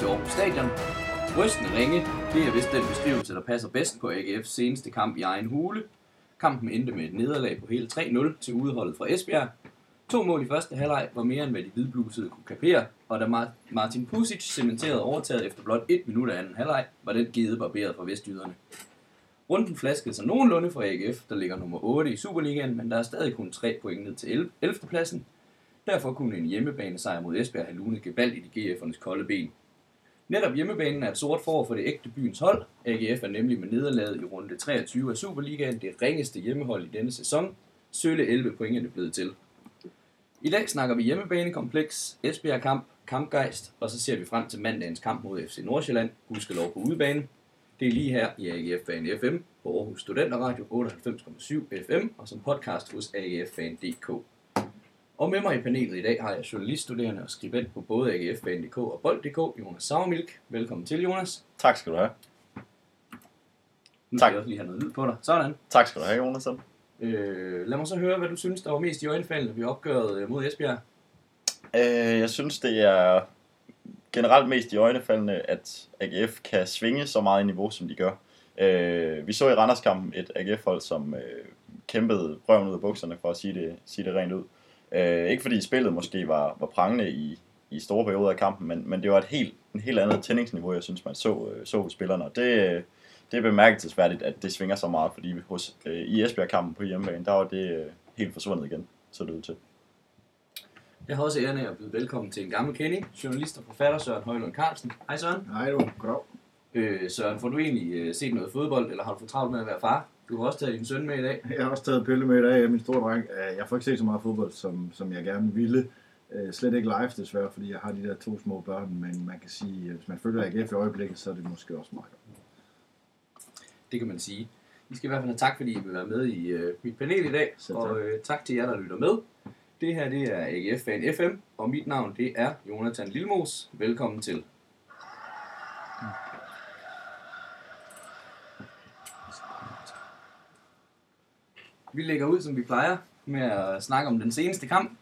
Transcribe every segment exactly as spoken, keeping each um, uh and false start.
til Aarhus Stadion. Rystende ringe, det er vist den beskrivelse, der passer bedst på A G F's seneste kamp i egen hule. Kampen endte med et nederlag på hele tre nul til udeholdet fra Esbjerg. To mål i første halvleg var mere end hvad de hvidblusede kunne kapere, og da Martin Pusic cementerede overtaget efter blot et minut af anden halvleg, var den givet barberet fra vestjyderne. Runden flaskede sig nogenlunde fra A G F, der ligger nummer otte i Superligaen, men der er stadig kun tre point ned til ellevte pladsen. Derfor kunne en hjemmebanesejr mod Esbjerg have lunet gevaldigt i G F'ernes kolde ben. Netop hjemmebanen er et sort for for det ægte byens hold. A G F er nemlig med nederlaget i runde treogtyve af Superligaen det ringeste hjemmehold i denne sæson. Sølle elleve point er det blevet til. I dag snakker vi hjemmebanekompleks, Esbjerg-kamp, kampgejst, og så ser vi frem til mandagens kamp mod F C Nordsjælland, gudskelov på udebane. Det er lige her i A G F-fan F M på Aarhus Studenterradio otteoghalvfems komma syv F M og som podcast hos A G F fan punktum d k. Og med mig i panelet i dag har jeg journaliststuderende og skribent på både A G F fan punktum d k og Bold punktum d k, Jonas Sauermilk. Velkommen til, Jonas. Tak skal du have. Nu skal jeg også lige have noget lyd på dig. Sådan. Tak skal du have, Jonas. Øh, lad mig så høre, hvad du synes, der var mest i øjenfaldende ved opgøret mod Esbjerg. Øh, jeg synes, det er generelt mest i øjnefaldende, at A G F kan svinge så meget i niveau, som de gør. Øh, vi så i Randerskampen et A G F-hold, som øh, kæmpede røven ud af bukserne, for at sige det, sige det rent ud. Øh, ikke fordi spillet måske var, var prangende i, i store perioder af kampen, men, men det var et helt, en helt andet tændingsniveau, jeg synes, man så, så hos spillerne. Og det, det er bemærkelsesværdigt, at det svinger så meget, fordi hos, øh, i Esbjerg-kampen på hjemmebane, der var det øh, helt forsvundet igen, så det ud til. Jeg har også æren af at byde velkommen til en gammel kending, journalist og forfatter Søren Højlund Carlsen. Hej Søren. Hej du, goddag. Øh, Søren, får du egentlig øh, set noget fodbold, eller har du fået travlt med at være far? Du har også taget din søn med i dag. Jeg har også taget pille med i dag, min store dreng. Jeg får ikke set så meget fodbold, som, som jeg gerne ville. Slet ikke live desværre, fordi jeg har de der to små børn, men man kan sige, at hvis man følger A G F i øjeblikket, så er det måske også meget godt. Det kan man sige. I skal i hvert fald have tak, fordi I vil være med i øh, mit panel i dag, Selv og tak. øh, tak til jer, der lytter med. Det her det er A G F fan F M, og mit navn det er Jonathan Lilmos. Velkommen til. Vi lægger ud, som vi plejer, med at snakke om den seneste kamp.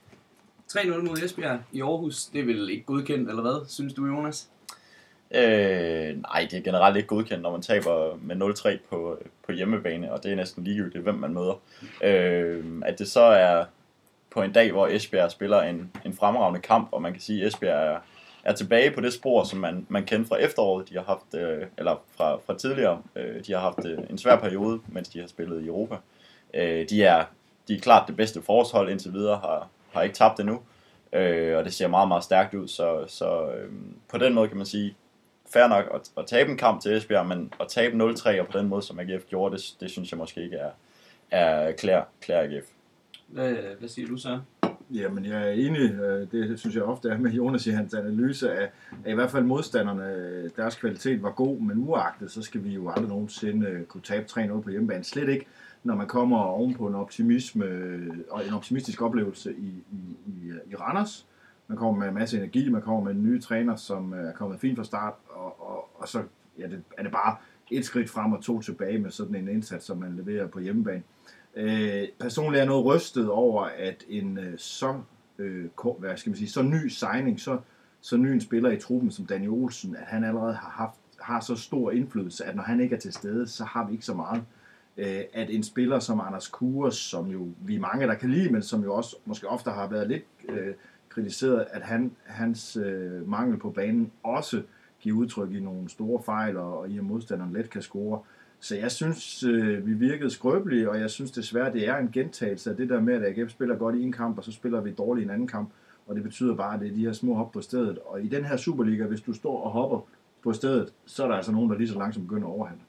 tre nul mod Esbjerg i Aarhus. Det er vel ikke godkendt, eller hvad, synes du, Jonas? Øh, nej, det er generelt ikke godkendt, når man taber med nul tre på, på hjemmebane, og det er næsten ligegyldigt, hvem man møder. Øh, at det så er på en dag, hvor Esbjerg spiller en, en fremragende kamp, og man kan sige, at Esbjerg er, er tilbage på det spor, som man, man kendte fra efteråret, de har haft, øh, eller fra, fra tidligere. Øh, de har haft øh, en svær periode, mens de har spillet i Europa. Øh, de, er, de er klart det bedste forårshold indtil videre, har, har ikke tabt endnu, øh, og det ser meget, meget stærkt ud, så, så øh, på den måde kan man sige, fair nok at, at tabe en kamp til Esbjerg, men at tabe nul tre og på den måde, som A G F gjorde, det, det synes jeg måske ikke er, er klær, klær A G F. Hvad, hvad siger du så? Jamen, jeg er enig. Det synes jeg ofte er med Jonas i hans analyse af, at i hvert fald modstanderne, deres kvalitet var god, men uagtet, så skal vi jo aldrig nogensinde kunne tabe tre nul på hjemmebane. Slet ikke, når man kommer ovenpå en optimisme og en optimistisk oplevelse i, i, i, i Randers. Man kommer med en masse energi, man kommer med en ny træner, som er kommet fint fra start, og, og, og så ja, det, er det bare et skridt frem og to tilbage med sådan en indsats, som man leverer på hjemmebane. Øh, personligt er jeg noget rystet over, at en øh, så, øh, hvad skal man sige, så ny signing, så, så ny en spiller i truppen som Danny Olsen, at han allerede har haft har så stor indflydelse, at når han ikke er til stede, så har vi ikke så meget. Øh, at en spiller som Anders Kures, som jo vi er mange, der kan lide, men som jo også måske ofte har været lidt øh, kritiseret, at han, hans øh, mangel på banen også giver udtryk i nogle store fejl, og, og i at modstanderen let kan score. Så jeg synes, øh, vi virkede skrøbelige, og jeg synes desværre, det er en gentagelse af det der med, at A G F spiller godt i en kamp, og så spiller vi dårligt i en anden kamp. Og det betyder bare, at det er de her små hop på stedet. Og i den her Superliga, hvis du står og hopper på stedet, så er der altså nogen, der lige så langsomt begynder at overhælde.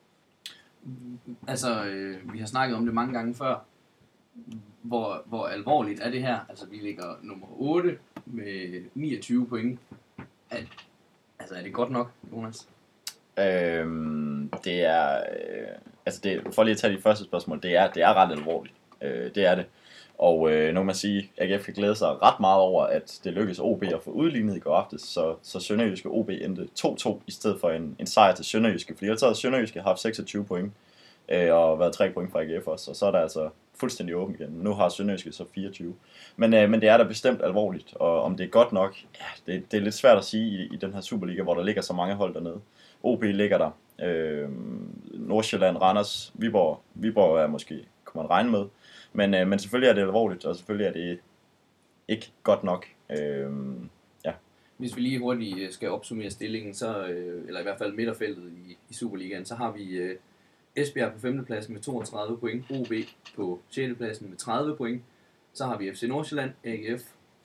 Altså, øh, vi har snakket om det mange gange før. Hvor, hvor alvorligt er det her? Altså, vi ligger nummer otte med niogtyve point. Er, altså, er det godt nok, Jonas? Øhm, det er, øh, altså det, for lige at tage de første spørgsmål, det er, det er ret alvorligt, øh, det er det, og øh, nu kan man sige, at A G F kan glæde sig ret meget over, at det lykkedes O B at få udlignet i går aftes, så, så Sønderjyske O B endte to to i stedet for en, en sejr til Sønderjyske, fordi ellers havde Sønderjyske haft seksogtyve point, øh, og været tre point fra A G F også, og så er der altså fuldstændig åben igen. Nu har Sønderjyske så fireogtyve. Men, øh, men det er da bestemt alvorligt, og om det er godt nok, ja, det, det er lidt svært at sige i, i den her Superliga, hvor der ligger så mange hold dernede. O B ligger der, øh, Nordsjælland, Randers, Viborg, Viborg er måske, kunne man regne med, men, øh, men selvfølgelig er det alvorligt, og selvfølgelig er det ikke godt nok. Øh, ja. Hvis vi lige hurtigt skal opsummere stillingen, så, eller i hvert fald midterfeltet i, i Superligaen, så har vi øh, Esbjerg på femtepladsen med toogtredive point, O B på sjette pladsen med tredive point, så har vi F C Nordsjælland, A G F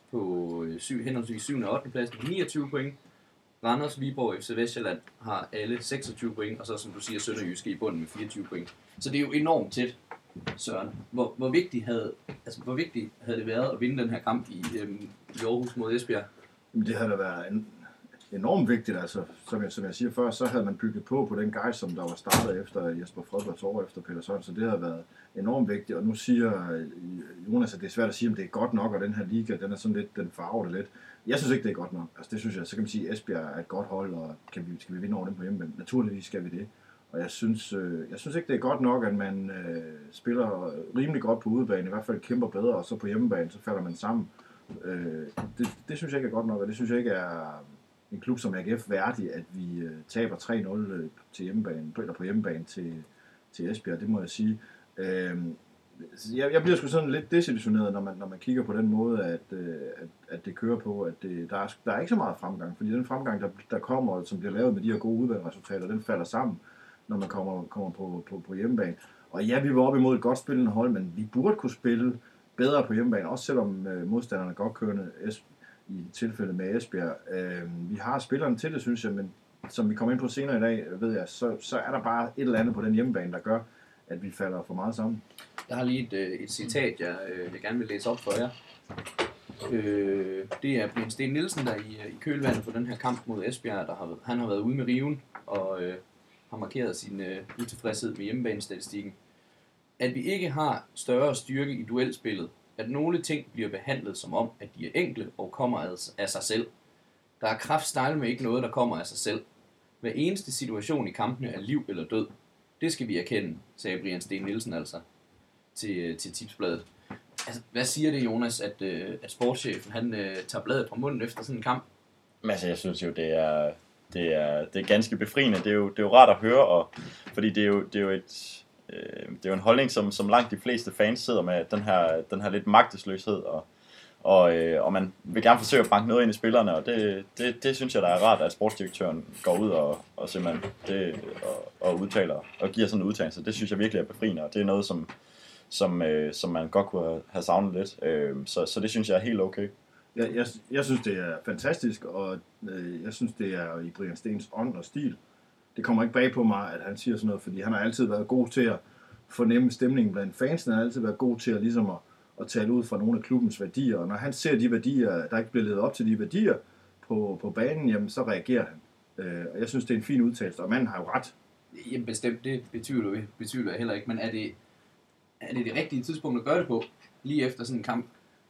på syv, henholdsvis syvende og ottende pladsen med niogtyve point, Randers, Viborg og F C Vestsjælland har alle seksogtyve point, og så som du siger, Sønderjyske i bunden med fireogtyve point. Så det er jo enormt tæt, Søren. Hvor, hvor, vigtigt havde, altså, hvor vigtigt havde det været at vinde den her kamp i, øhm, i Aarhus mod Esbjerg? Det havde da været en, enormt vigtigt, altså, som jeg, som jeg siger før, så havde man bygget på på den guide, som der var startet efter Jesper Frederik over efter Peter Sørensen, så det havde været enormt vigtigt, og nu siger Jonas, at det er svært at sige, om det er godt nok, og den her liga, den er sådan lidt, den farver det lidt. Jeg synes ikke, det er godt nok. Altså, det synes jeg, så kan man sige, at Esbjerg er et godt hold, og kan vi, skal vi vinde over dem på hjemmebane? Naturligvis skal vi det. Og jeg synes, øh, jeg synes ikke, det er godt nok, at man øh, spiller rimelig godt på udebane, i hvert fald kæmper bedre, og så på hjemmebane, så falder man sammen. Øh, det, det synes jeg ikke er godt nok, og det synes jeg ikke er en klub som A G F værdig, at vi øh, taber tre nul øh, til hjemmebane, eller på hjemmebane til, til Esbjerg, det må jeg sige. Øh, jeg, jeg bliver sgu sådan lidt desillusioneret, når man, når man kigger på den måde, at, øh, at, at det kører på, at det, der, er, der er ikke så meget fremgang, fordi den fremgang, der, der kommer, som bliver lavet med de her gode udvalgresultater, den falder sammen, når man kommer, kommer på, på, på hjemmebane. Og ja, vi var oppe imod et godt spillende hold, men vi burde kunne spille bedre på hjemmebane, også selvom øh, modstanderne godt kørende i tilfælde med Esbjerg. Øh, vi har spillerne til det, synes jeg, men som vi kommer ind på senere i dag, ved jeg, så, så er der bare et eller andet på den hjemmebane, der gør, at vi falder for meget sammen. Jeg har lige et, et citat, jeg, jeg gerne vil læse op for jer. Øh, det er Brian Steen Nielsen, der i, i kølvandet på den her kamp mod Esbjerg, der har, han har været ude med riven og øh, har markeret sin øh, utilfredshed med hjemmebanestatistikken. At vi ikke har større styrke i duelspillet, at nogle ting bliver behandlet som om, at de er enkle og kommer af sig selv. Der er kraftstyle med ikke noget, der kommer af sig selv. Hver eneste situation i kampene er liv eller død. Det skal vi erkende, sagde Brian Steen Nielsen altså til, til Tipsbladet. Altså, hvad siger det, Jonas, at, at sportschefen han tager bladet fra munden efter sådan en kamp? Men altså, jeg synes jo, det er, det er, det er ganske befriende. Det er jo, det er jo rart at høre, og, fordi det er jo, det er jo et... Det er jo en holdning, som, som langt de fleste fans sidder med, den her, den her lidt magtesløshed, og, og, øh, og man vil gerne forsøge at banke noget ind i spillerne, og det, det, det synes jeg, der er rart, at sportsdirektøren går ud og, og simpelthen det, og, og udtaler, og giver sådan en udtalelse. Det synes jeg virkelig er befriende, og det er noget, som, som, øh, som man godt kunne have savnet lidt, øh, så, så det synes jeg er helt okay. Jeg, jeg, jeg synes, det er fantastisk, og øh, jeg synes, det er i Brian Steens ånd og stil. Det kommer ikke bag på mig, at han siger sådan noget, fordi han har altid været god til at fornemme stemningen blandt fansene. Han har altid været god til at, ligesom at, at tale ud fra nogle af klubbens værdier. Og når han ser de værdier, der ikke bliver ledet op til de værdier på, på banen, jamen, så reagerer han. Øh, og jeg synes, det er en fin udtalelse, og manden har jo ret. Jamen bestemt, det betyder jeg, betyder jeg heller ikke, men er det, er det det rigtige tidspunkt at gøre det på, lige efter sådan en kamp?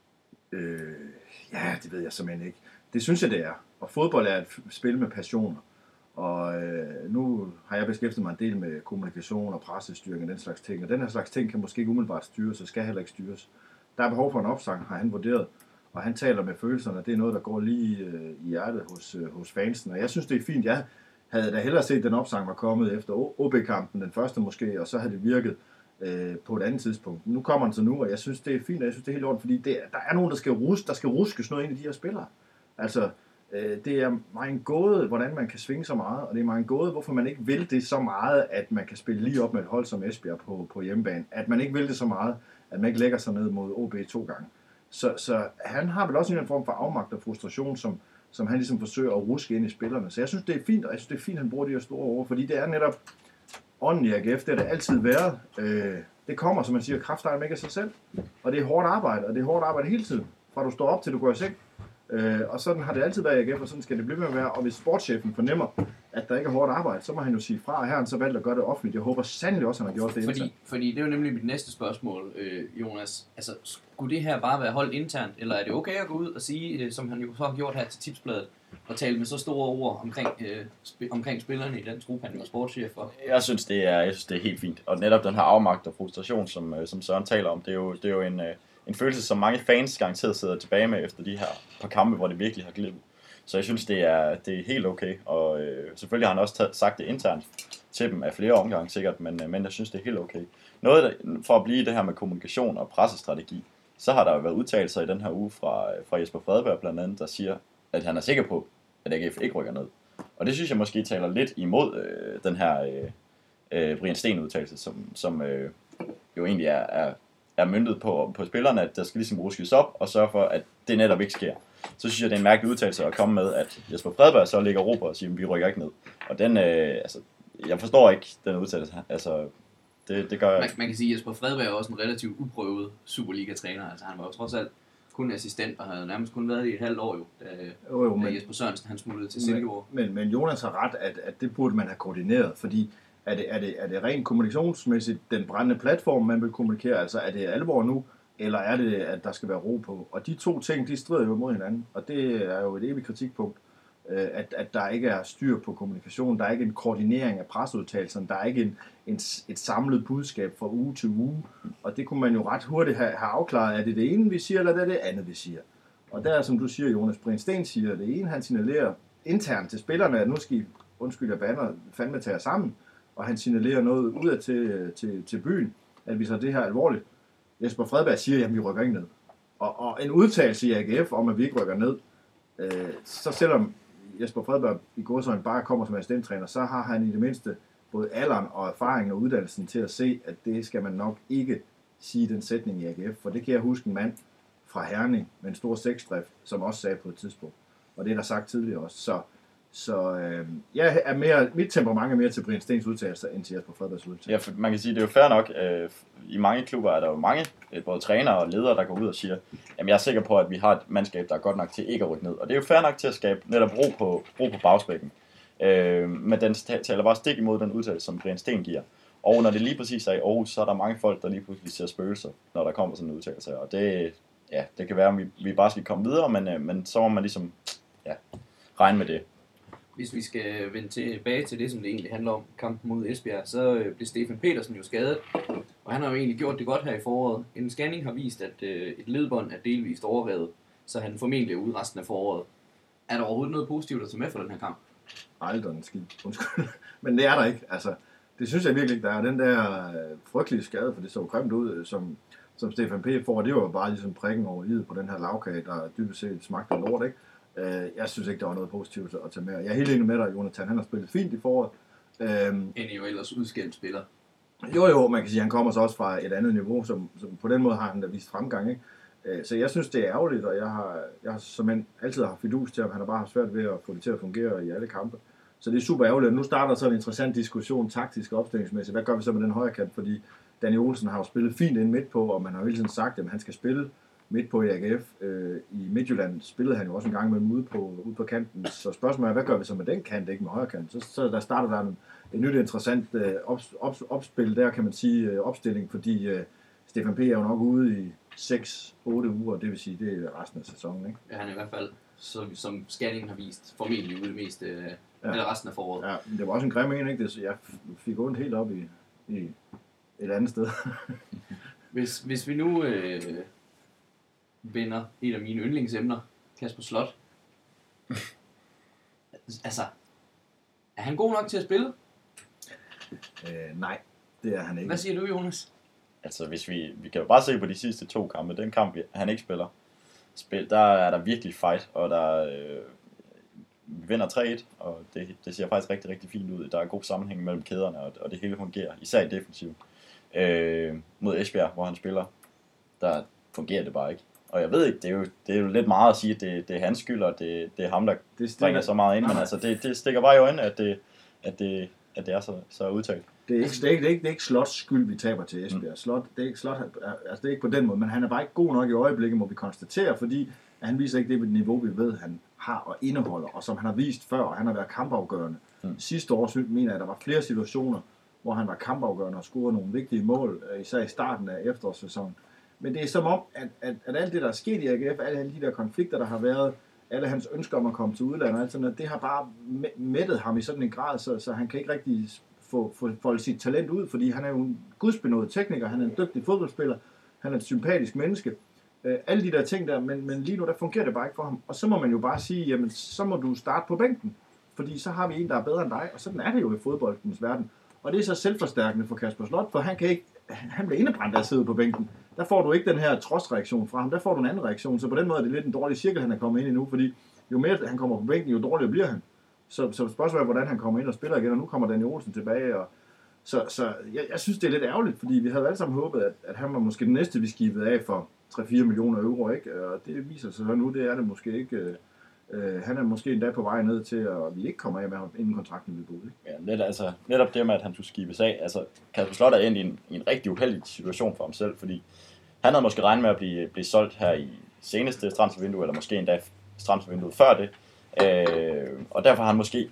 Øh, ja, det ved jeg simpelthen ikke. Det synes jeg, det er. Og fodbold er et spil med passioner. Og øh, nu har jeg beskæftiget mig en del med kommunikation og pressestyring og den slags ting. Og den her slags ting kan måske ikke umiddelbart styres, og skal heller ikke styres. Der er behov for en opsang, har han vurderet. Og han taler med følelserne, og det er noget, der går lige øh, i hjertet hos, øh, hos fansen. Og jeg synes, det er fint. Jeg havde da hellere set, at den opsang var kommet efter O B-kampen, den første måske, og så havde det virket øh, på et andet tidspunkt. Nu kommer den så nu, og jeg synes, det er fint, og jeg synes, det er helt ordentligt, fordi det, der er nogen, der skal, ruske, der skal ruskes noget ind i de her spillere. Altså... Det er mig en gåde, hvordan man kan svinge så meget, og det er mig en gåde, hvorfor man ikke vil det så meget, at man kan spille lige op med et hold som Esbjerg på, på hjemmebane. At man ikke vil det så meget, at man ikke lægger sig ned mod O B to gange. Så, så han har vel også en form for afmagt og frustration, som, som han ligesom forsøger at ruske ind i spillerne. Så jeg synes, det er fint, og jeg synes, det er fint, at han bruger de her store ord, fordi det er netop ånden i A G F, det har det altid været. Øh, det kommer, som man siger, krafttegn ikke af sig selv, og det er hårdt arbejde, og det er hårdt arbejde hele tiden, fra du står op til du går i seng. Øh, og sådan har det altid været i A G F, og sådan skal det blive med at være. Og hvis sportschefen fornemmer, at der ikke er hårdt arbejde, så må han jo sige fra, og her han så valgt at gøre det offentligt. Jeg håber sandelig også, at han har gjort det fordi, internt. Fordi det er jo nemlig mit næste spørgsmål, øh, Jonas. Altså, skulle det her bare være holdt internt, eller er det okay at gå ud og sige, øh, som han jo så har gjort her til Tipsbladet, at tale med så store ord omkring, øh, sp- omkring spillerne i den trup, han var sportschef for. Jeg synes, det er, jeg synes, det er helt fint. Og netop den her afmagt og frustration, som, som Søren taler om, det er jo, det er jo en, en følelse, som mange fans garanteret sidder tilbage med efter de her par kampe, hvor det virkelig har glidet. Så jeg synes, det er, det er helt okay. Og øh, selvfølgelig har han også taget, sagt det internt til dem af flere omgange sikkert, men, men jeg synes, det er helt okay. Noget der, for at blive det her med kommunikation og pressestrategi, så har der jo været udtalelser i den her uge fra, fra Jesper Fredberg blandt andet, der siger, at han er sikker på, at A G F ikke rykker ned. Og det synes jeg måske taler lidt imod øh, den her øh, øh, Brian Sten-udtalelse, som, som øh, jo egentlig er, er, er møntet på, på spillerne, at der skal ligesom ruskes op og sørge for, at det netop ikke sker. Så synes jeg, det er en mærkelig udtalelse at komme med, at Jesper Fredberg så ligger råber og siger, at vi rykker ikke ned. Og den, øh, altså, jeg forstår ikke den udtalelse her. Altså, det, det gør jeg. Man, man kan sige, at Jesper Fredberg er også en relativt uprøvet Superliga-træner. Altså, han var jo trods alt kun assistent og havde nærmest kun været i et halvt år jo, da, Jo, jo, da men, Jesper Sørensen han smuttede til Silkeborg. men, men Jonas har ret, at, at det burde man have koordineret, fordi er det, er, det, er det rent kommunikationsmæssigt den brændende platform, man vil kommunikere? Altså er det alvor nu, eller er det, at der skal være ro på? Og de to ting, de strider jo mod hinanden, og det er jo et evigt kritikpunkt, at, at der ikke er styr på kommunikation, der er ikke en koordinering af presseudtalelserne, der er ikke en, en, et samlet budskab fra uge til uge, og det kunne man jo ret hurtigt have, have afklaret, er det det ene, vi siger, eller er det det andet, vi siger? Og der, som du siger, Jonas Brian Sten siger, det ene, han signalerer internt til spillerne, at nu skal I, undskyld, jeg bander, fandme tage jer sammen, og han signalerer noget udad til, til, til byen, at vi så det her alvorligt. Jesper Fredberg siger, at vi rykker ikke ned. Og, og en udtalelse i A G F om, at vi ikke rykker ned, øh, så selvom Jesper Fredberg i gåseøjne bare kommer som assistenttræner, så har han i det mindste både alderen og erfaringen og uddannelsen til at se, at det skal man nok ikke sige den sætning i A G F, for det kan jeg huske en mand fra Herning med en stor seksdrift, som også sagde på et tidspunkt. Og det er der sagt tidligere også. Så, så øh, jeg er mere, mit temperament er mere til Brian Stens udtalelser, end til Jesper Fredbergs udtalelser. Ja, for man kan sige, det er jo fair nok. Øh, I mange klubber er der jo mange, både trænere og ledere, der går ud og siger, jamen jeg er sikker på, at vi har et mandskab, der er godt nok til ikke at rykke ned. Og det er jo fair nok til at skabe netop ro på, ro på bagspækken. Øh, men den taler bare stik imod den udtalelse, som Brian Sten giver. Og når det lige præcis er i Aarhus, så er der mange folk, der lige pludselig ser spøgelser, når der kommer sådan en udtalelse. Og det, ja, det kan være, at vi, vi bare skal komme videre, men, øh, men så må man ligesom ja, regne med det. Hvis vi skal vende tilbage til det, som det egentlig handler om, kampen mod Esbjerg, så øh, blev Stefan Petersen jo skadet, og han har jo egentlig gjort det godt her i foråret. En scanning har vist, at øh, et ledbånd er delvist overrevet, så han formentlig er ude resten af foråret. Er der overhovedet noget positivt at tage med for den her kamp? Aldrig en skid, undskyld. Men det er der ikke. Altså, det synes jeg virkelig ikke, der er. Den der øh, frygtelige skade, for det så grimt ud, som, som Stefan P. får, det var jo bare ligesom prikken over i på den her lavkage, der dybest set smagte af lort, ikke? Jeg synes ikke, der var noget positivt at tage med. Jeg er helt enig med dig, Jonathan. Han har spillet fint i foråret. Øhm, en jo ellers udskilt spiller. Jo, jo, man kan sige, at han kommer så også fra et andet niveau, som, som på den måde har han da vist fremgang. Ikke? Så jeg synes, det er ærgerligt, og jeg har, jeg har som altid har fidus til, at han har bare haft svært ved at få det til at fungere i alle kampe. Så det er super ærgerligt. Nu starter så en interessant diskussion, taktisk og opstillingsmæssigt. Hvad gør vi så med den højre kant? Fordi Danny Olsen har jo spillet fint ind midt på, og man har jo hele tiden sagt, at han skal spille midt på i A G F. Øh, I Midtjylland spillede han jo også en gang med ude på, ude på kanten. Så spørgsmålet er, hvad gør vi så med den kant, ikke med højre kant? Så, så der starter der en, en nyt interessant øh, op, op, opspil der, kan man sige, øh, opstilling, fordi øh, Stefan P. er jo nok ude i seks otte uger, det vil sige, det er resten af sæsonen, ikke? Ja, han er i hvert fald, så, som scanningen har vist, formentlig ude det meste øh, ja. eller resten af foråret. Ja, men det var også en grim en, ikke? Det, jeg fik ondt helt op i, i et andet sted. hvis, hvis vi nu... Øh, vinder et af mine yndlingsemner, Kasper Slot. Altså, er han god nok til at spille? Øh, nej, det er han ikke. Hvad siger du, Jonas? Altså, hvis vi, vi kan jo bare se på de sidste to kampe. Den kamp, han ikke spiller, spil, der er der virkelig fight, og der øh, vinder tre et, og det, det ser faktisk rigtig, rigtig fint ud. Der er god sammenhæng mellem kæderne, og, og det hele fungerer, især i defensiv. Øh, mod Esbjerg, hvor han spiller, der fungerer det bare ikke. Og jeg ved ikke, det er jo, det er jo lidt meget at sige, at det, det er hans skyld, og det, det er ham, der bringer så meget ind, men altså, det, det stikker bare i øjnene, at det, at det, at det er så, så udtalt. Det er ikke, det er ikke, det er ikke, det er ikke Slots skyld, vi taber til Esbjerg. Slot, det er ikke Slot, altså det er ikke på den måde, men han er bare ikke god nok i øjeblikket, må vi konstatere, fordi han viser ikke det niveau, vi ved, han har og indeholder, og som han har vist før, og han har været kampafgørende. Mm. Sidste år synes mener jeg, at der var flere situationer, hvor han var kampafgørende og scorede nogle vigtige mål, især i starten af efterårssæsonen. Men det er som om, at, at, at alt det, der er sket i A G F, alle de der konflikter, der har været, alle hans ønsker om at komme til udlandet og alt sådan noget, det har bare mættet ham i sådan en grad, så, så han kan ikke rigtig få, få folde sit talent ud, fordi han er jo en gudsbenået tekniker, han er en dygtig fodboldspiller, han er et sympatisk menneske, øh, alle de der ting der, men, men lige nu der fungerer det bare ikke for ham, og så må man jo bare sige, jamen så må du starte på bænken, fordi så har vi en, der er bedre end dig, og sådan er det jo i fodboldens verden, og det er så selvforstærkende for Kasper Slot, for han kan ikke, han bliver indebrændt af at sidde på bænken. Der får du ikke den her trodsreaktion fra ham, der får du en anden reaktion, så på den måde er det lidt en dårlig cirkel, han er kommet ind i nu, fordi jo mere han kommer på bænken, jo dårligere bliver han. Så, så spørgsmålet er, hvordan han kommer ind og spiller igen, og nu kommer Daniel Olsen tilbage, og så, så jeg, jeg synes, det er lidt ærgerligt, fordi vi havde alle sammen håbet, at, at han var måske den næste, vi skibede af for tre til fire millioner euro, ikke? Og det viser sig så nu, det er det måske ikke. Øh, han er måske endda på vej ned til, at vi ikke kommer af med ham, inden kontrakten vil gå ud. Ja, net, altså, netop det med, at han skulle skibes af. Altså, Kasper Slot er endt i en, i en rigtig uheldig situation for ham selv, fordi han havde måske regnet med at blive, blive solgt her i seneste transfervindue, eller måske endda transfervinduet før det. Øh, og derfor har han måske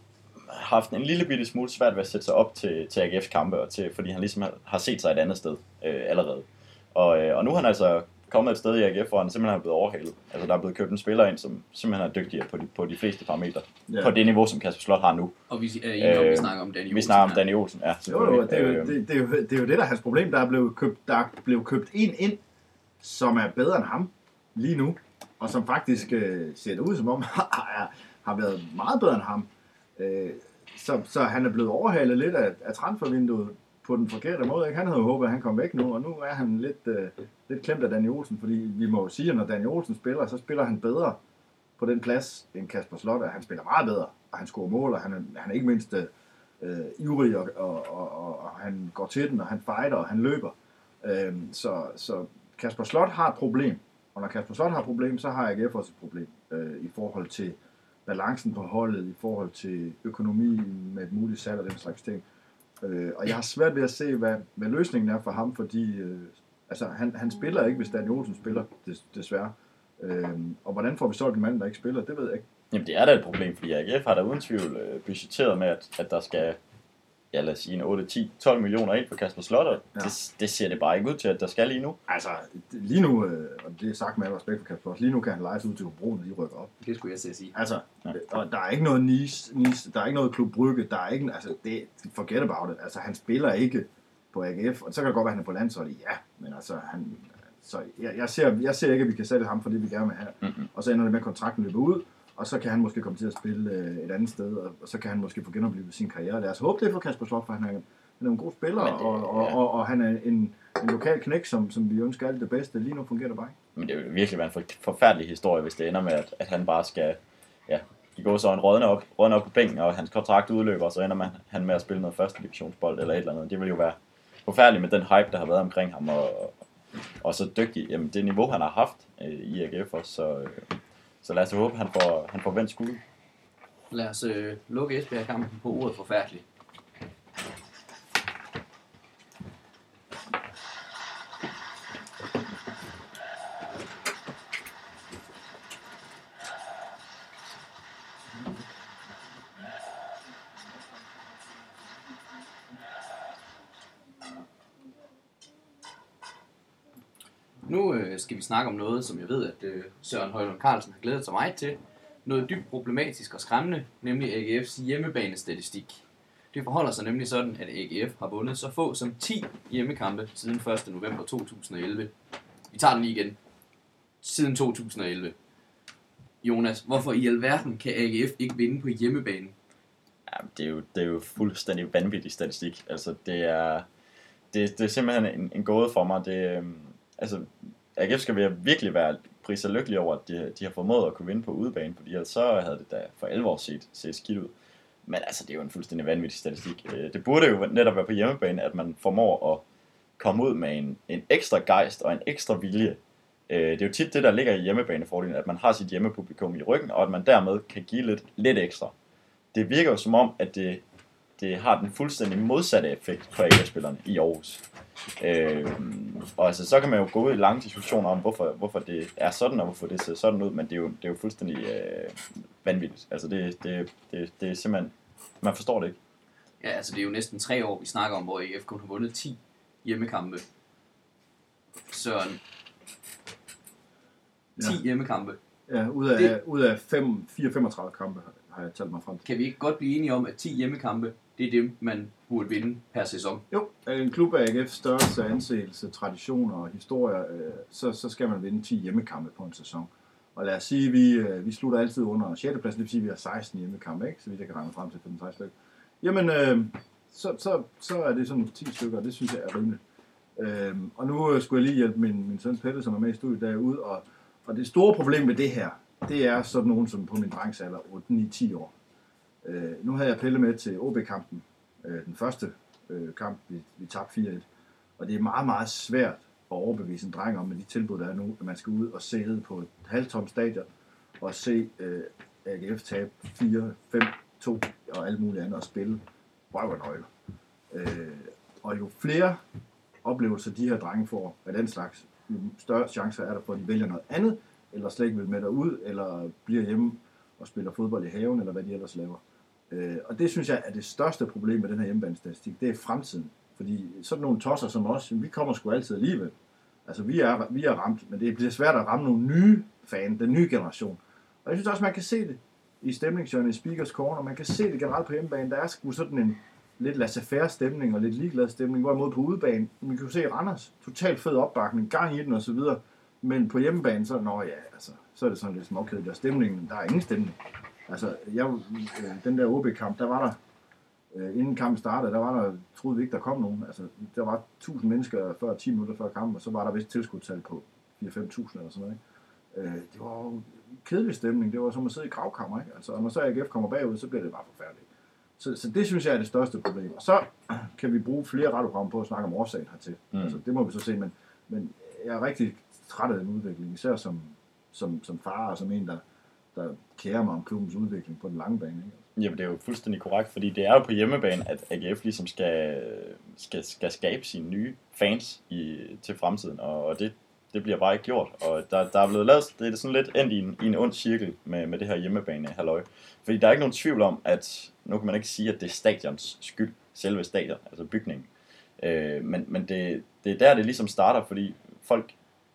haft en lille bitte smule svært ved at sætte sig op til, til A G F's kampe, og til, fordi han ligesom har set sig et andet sted øh, allerede. Og, øh, og nu er han altså kommet et sted i A G F, hvor han simpelthen er blevet overhalet. Altså der er blevet købt en spiller ind, som simpelthen er dygtigere på de, på de fleste parametre. Ja. På det niveau, som Kasper Slot har nu. Og vi, øh, enige, øh, vi snakker om Danny Olsen. Vi snakker om Danny Olsen, ja. Jo, jo, det, er jo, det, det, er jo, det er jo det, der er hans problem. Der er blevet købt, der er blevet købt en ind, som er bedre end ham lige nu. Og som faktisk øh, ser det ud som om, har, har været meget bedre end ham. Øh, så, så han er blevet overhalet lidt af, af transfervinduet på den forkerte måde. Ikke? Han havde jo håbet, at han kom væk nu, og nu er han lidt, øh, lidt klemt af Danny Olsen, fordi vi må jo sige, at når Danny Olsen spiller, så spiller han bedre på den plads end Kasper Slot, og han spiller meget bedre, og han scorer mål, og han er, han er ikke mindst øh, ivrig, og, og, og, og han går til den, og han fighter, og han løber. Øh, så, så Kasper Slot har et problem, og når Kasper Slot har et problem, så har A G F også et problem øh, i forhold til balancen på holdet, i forhold til økonomi med et muligt salg og den slags ting. Øh, og jeg har svært ved at se, hvad, hvad løsningen er for ham, fordi øh, altså, han, han spiller ikke, hvis Daniel Olsen spiller, des, desværre. Øh, og hvordan får vi solgt en mand, der ikke spiller, det ved jeg ikke. Jamen det er da et problem, fordi A G F har da uden tvivl øh, budgetteret med, at, at der skal, ja lad os sige, en otte, ti, tolv millioner ind på Kasper Slot, og ja. det, det ser det bare ikke ud til, at der skal lige nu. Altså, lige nu, øh, og det er sagt med respekt for Kasper Slot, lige nu kan han lejes ud til Hobro, når de rykker op. Det skulle jeg sige. Altså, ja. Og der er ikke noget Nice, Nice, der er ikke noget Klub Brygge, der er ikke, altså, det, forget about it. Altså, han spiller ikke på A G F, og så kan det godt være, at han er på landsholdet, ja, men altså, han, så jeg, jeg, ser, jeg ser ikke, at vi kan sælge ham for det, vi gerne vil have. Mm-hmm. Og så ender det med, at kontrakten løber ud, og så kan han måske komme til at spille øh, et andet sted, og, og så kan han måske få genoplivet sin karriere. Lad os håbe det for Kasper Slot, for han er, han er en god spiller, det, og, og, ja. og, og han er en, en lokal knæk, som, som vi ønsker alt det bedste. Lige nu fungerer det bare ikke. Men det vil virkelig være en forfærdelig historie, hvis det ender med, at, at han bare skal, ja, de går så en rådne op, rådne op på bænken, og hans kontrakt udløber, og så ender man, han med at spille noget første divisionsbold eller et eller andet. Det vil jo være forfærdeligt med den hype, der har været omkring ham, og, og så dygtig. Jamen, det niveau, han har haft øh, i A G F også, så, øh, så lad os håbe, han får, han får vendt skud. Lad os øh, lukke Esbjerg-kampen på ordet forfærdelig. Nu øh, skal vi snakke om noget, som jeg ved, at øh, Søren Højlund Carlsen har glædet sig meget til. Noget dybt problematisk og skræmmende, nemlig A G F's hjemmebanestatistik. Det forholder sig nemlig sådan, at A G F har vundet så få som ti hjemmekampe siden første november to tusind og elleve. Vi tager den lige igen. Siden to tusind og elleve. Jonas, hvorfor i alverden kan A G F ikke vinde på hjemmebane? Ja, det er jo, det er jo fuldstændig vanvittig statistik. Altså, det er, det, det er simpelthen en, en gåde for mig. Det, altså, A G F skal virkelig være priser lykkelig over, at de, de har formået at kunne vinde på udebane, fordi ellers så havde det da for alvor set, set skidt ud. Men altså, det er jo en fuldstændig vanvittig statistik. Det burde jo netop være på hjemmebane, at man formår at komme ud med en, en ekstra gejst og en ekstra vilje. Det er jo tit det, der ligger i hjemmebanefordelen, at man har sit hjemmepublikum i ryggen, og at man dermed kan give lidt, lidt ekstra. Det virker jo som om, at det, det har den fuldstændig modsatte effekt på A G F-spillerne i Aarhus. Øh, og altså, så kan man jo gå ud i lange diskussioner om, hvorfor, hvorfor det er sådan, og hvorfor det ser sådan ud, men det er jo, det er jo fuldstændig øh, vanvittigt. Altså, det, det, det, det er simpelthen, man forstår det ikke. Ja, altså det er jo næsten tre år, vi snakker om, hvor A G F kun har vundet ti hjemmekampe. Søren. ti ja. hjemmekampe. Ja, ud af, Det- ud af fire femogtredive kampe har- har jeg talt mig frem til. Kan vi ikke godt blive enige om, at ti hjemmekampe, det er det, man burde vinde per sæson? Jo, en klub af A G F's størrelse, anseelse, traditioner og historier, øh, så, så skal man vinde ti hjemmekampe på en sæson. Og lad os sige, at vi, øh, vi slutter altid under sjette pladsen, det vil sige, at vi har seksten hjemmekampe, ikke? Så vidt jeg kan regne frem til femogtredive stykker. Jamen, øh, så, så, så er det sådan ti stykker, og det synes jeg er rimeligt. Øh, og nu øh, skulle jeg lige hjælpe min, min søn Pelle, som er med i studiet derude, og, og det store problem med det her, det er sådan nogen som på min drengs alder, otte ni ti år. Øh, nu havde jeg Pelle med til O B-kampen, øh, den første øh, kamp, vi, vi tabte fire et. Og det er meget, meget svært at overbevise en dreng om, med de tilbud, der er nu, at man skal ud og sidde på et halvtomt stadion og se øh, A G F tabe fire fem to og alt muligt andet og spille røv og nøgler. Øh, og jo flere oplevelser de her drenge får af den slags, jo større chancer er der for, at de vælger noget andet, eller slet ikke vil med derud, eller bliver hjemme og spiller fodbold i haven, eller hvad de ellers laver. Øh, og det synes jeg er det største problem med den her hjemmebanestatistik, det er fremtiden. Fordi sådan nogle tosser som os, vi kommer sgu altid alligevel. Altså vi er, vi er ramt, men det bliver svært at ramme nogle nye fan, den nye generation. Og jeg synes også, man kan se det i stemningsjørnet i Speakers Corner, man kan se det generelt på hjemmebane. Der er sgu sådan en lidt laissez-faire stemning og lidt ligeglad stemning, hvorimod på udebane, man kan jo se Randers, totalt fed opbakning, gang i den og så videre. Men på hjemmebane, så, nå ja, altså, så er det sådan lidt småkedeligt, og stemningen, der er ingen stemning. Altså, jeg, øh, den der O B-kamp, der var der, øh, inden kampen startede, der var der, troede vi ikke, der kom nogen. Altså, der var tusind mennesker før ti minutter før kampen, og så var der vist tilskudstal på fire til fem tusind eller sådan noget. Ikke? Øh, det var jo en kedelig stemning, det var som at sidde i gravkammer, ikke? Altså, og når så A G F kommer bagud, så bliver det bare forfærdeligt. Så, så det synes jeg er det største problem. Og så kan vi bruge flere radioprogrammer på at snakke om årsagen hertil. Mm. Altså, det må vi så se, men, men jeg er rigtig træt af den udvikling, især som, som, som far og som en, der, der kærer mig om klubbens udvikling på den lange bane. Ikke? Jamen, det er jo fuldstændig korrekt, fordi det er jo på hjemmebane, at A G F ligesom skal, skal, skal skabe sine nye fans i, til fremtiden, og det, det bliver bare ikke gjort. Og der, der er blevet lavet, det er sådan lidt endt i en, i en ond cirkel med, med det her hjemmebane halløj. Fordi der er ikke nogen tvivl om, at nu kan man ikke sige, at det er stadions skyld, selve stadion, altså bygningen. Øh, men men det, det er der, det ligesom starter, fordi folk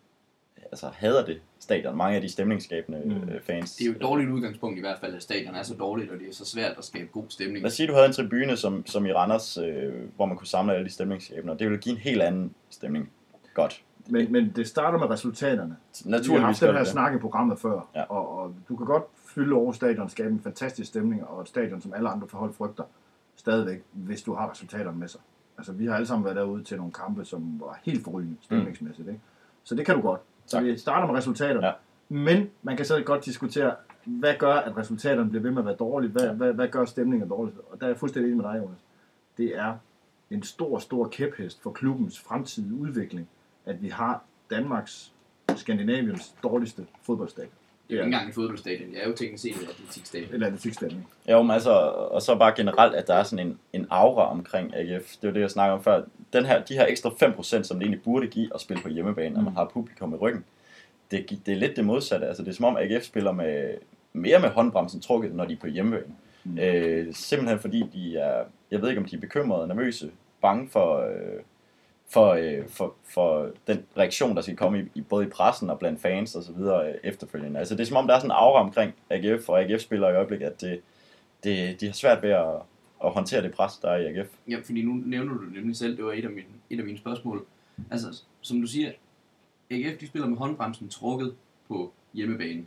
altså hader det stadion, mange af de stemningsskabende mm. fans. Det er jo et dårligt udgangspunkt i hvert fald, at stadion er så dårligt, og det er så svært at skabe god stemning. Lad os sige, du havde en tribune som, som i Randers, øh, hvor man kunne samle alle de stemningsskabende, og det ville give en helt anden stemning. Godt. Men, men det starter med resultaterne. Naturligvis. Vi har haft den her snak i programmet før, ja. og, og du kan godt fylde over stadion, skabe en fantastisk stemning, og et stadion, som alle andre forhold frygter, stadigvæk, hvis du har resultaterne med sig. Altså, vi har alle sammen været derude til nogle kampe, som var helt forrygende stemningsmæssigt, ikke? Så det kan du godt. Så tak. Vi starter med resultaterne. Ja. Men man kan så godt diskutere, hvad gør, at resultaterne bliver ved med at være dårlige? Hvad, ja. hvad, hvad gør stemningen dårligt? Og der er jeg fuldstændig enig med dig, Jonas. Det er en stor, stor kæphest for klubbens fremtidige udvikling, at vi har Danmarks, Skandinaviens dårligste fodboldstadion. Det er jo ikke engang en fodboldstadion, det er jo teknisk set et atletikstadion. Eller atletikstadion. Jo, men altså, og så bare generelt, at der er sådan en, en aura omkring A G F. Det var det, jeg snakkede om før. Den her, de her ekstra fem procent, som det egentlig burde give at spille på hjemmebane, mm. når man har publikum i ryggen, det, det er lidt det modsatte. Altså, det er som om A G F spiller med, mere med håndbremsen trukket, når de er på hjemmebane. Mm. Øh, simpelthen fordi de er, jeg ved ikke om de er bekymrede, nervøse, bange for... Øh, For, øh, for, for den reaktion, der skal komme i, i både i pressen og blandt fans og så videre øh, efterfølgende. Altså det er som om, der er sådan en aura omkring A G F og A G F-spillere i øjeblikket, at det, det, de har svært ved at, at håndtere det pres, der er i A G F. Ja, fordi nu nævner du nemlig selv, det var et af mine, et af mine spørgsmål. Altså, som du siger, A G F de spiller med håndbremsen trukket på hjemmebanen.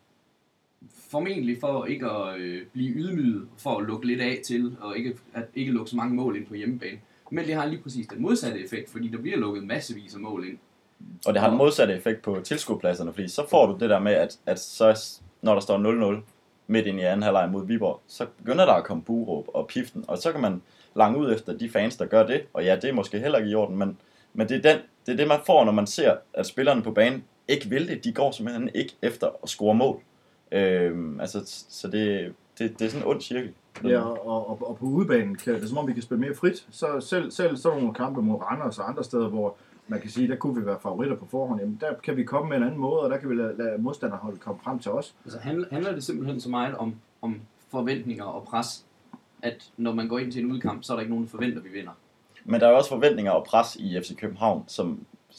Formentlig for ikke at øh, blive ydmyget, for at lukke lidt af til, og ikke, at ikke lukke så mange mål ind på hjemmebane. Men det har lige præcis den modsatte effekt, fordi der bliver lukket massevis af mål ind. Og det har den modsatte effekt på tilskuerpladserne, fordi så får du det der med, at, at så, når der står nul nul midt ind i anden halvleg mod Viborg, så begynder der at komme buråb og piften, og så kan man lange ud efter de fans, der gør det, og ja, det er måske heller ikke i orden, men, men det, er den, det er det, man får, når man ser, at spillerne på banen ikke vil det. De går simpelthen ikke efter at score mål. Øhm, altså, så det, det, det er sådan en ond cirkel. Ja, og, og, og på udebanen kan det er som om vi kan spille mere frit. Så selv, selv sådan nogle kampe mod Randers og andre steder, hvor man kan sige, der kunne vi være favoritter på forhånd, jamen der kan vi komme med en anden måde, og der kan vi lade, lade modstanderholdet komme frem til os. Altså handler, handler det simpelthen så meget om, om forventninger og pres, at når man går ind til en udkamp, så er der ikke nogen, der forventer, at vi vinder. Men der er også forventninger og pres i F C København, som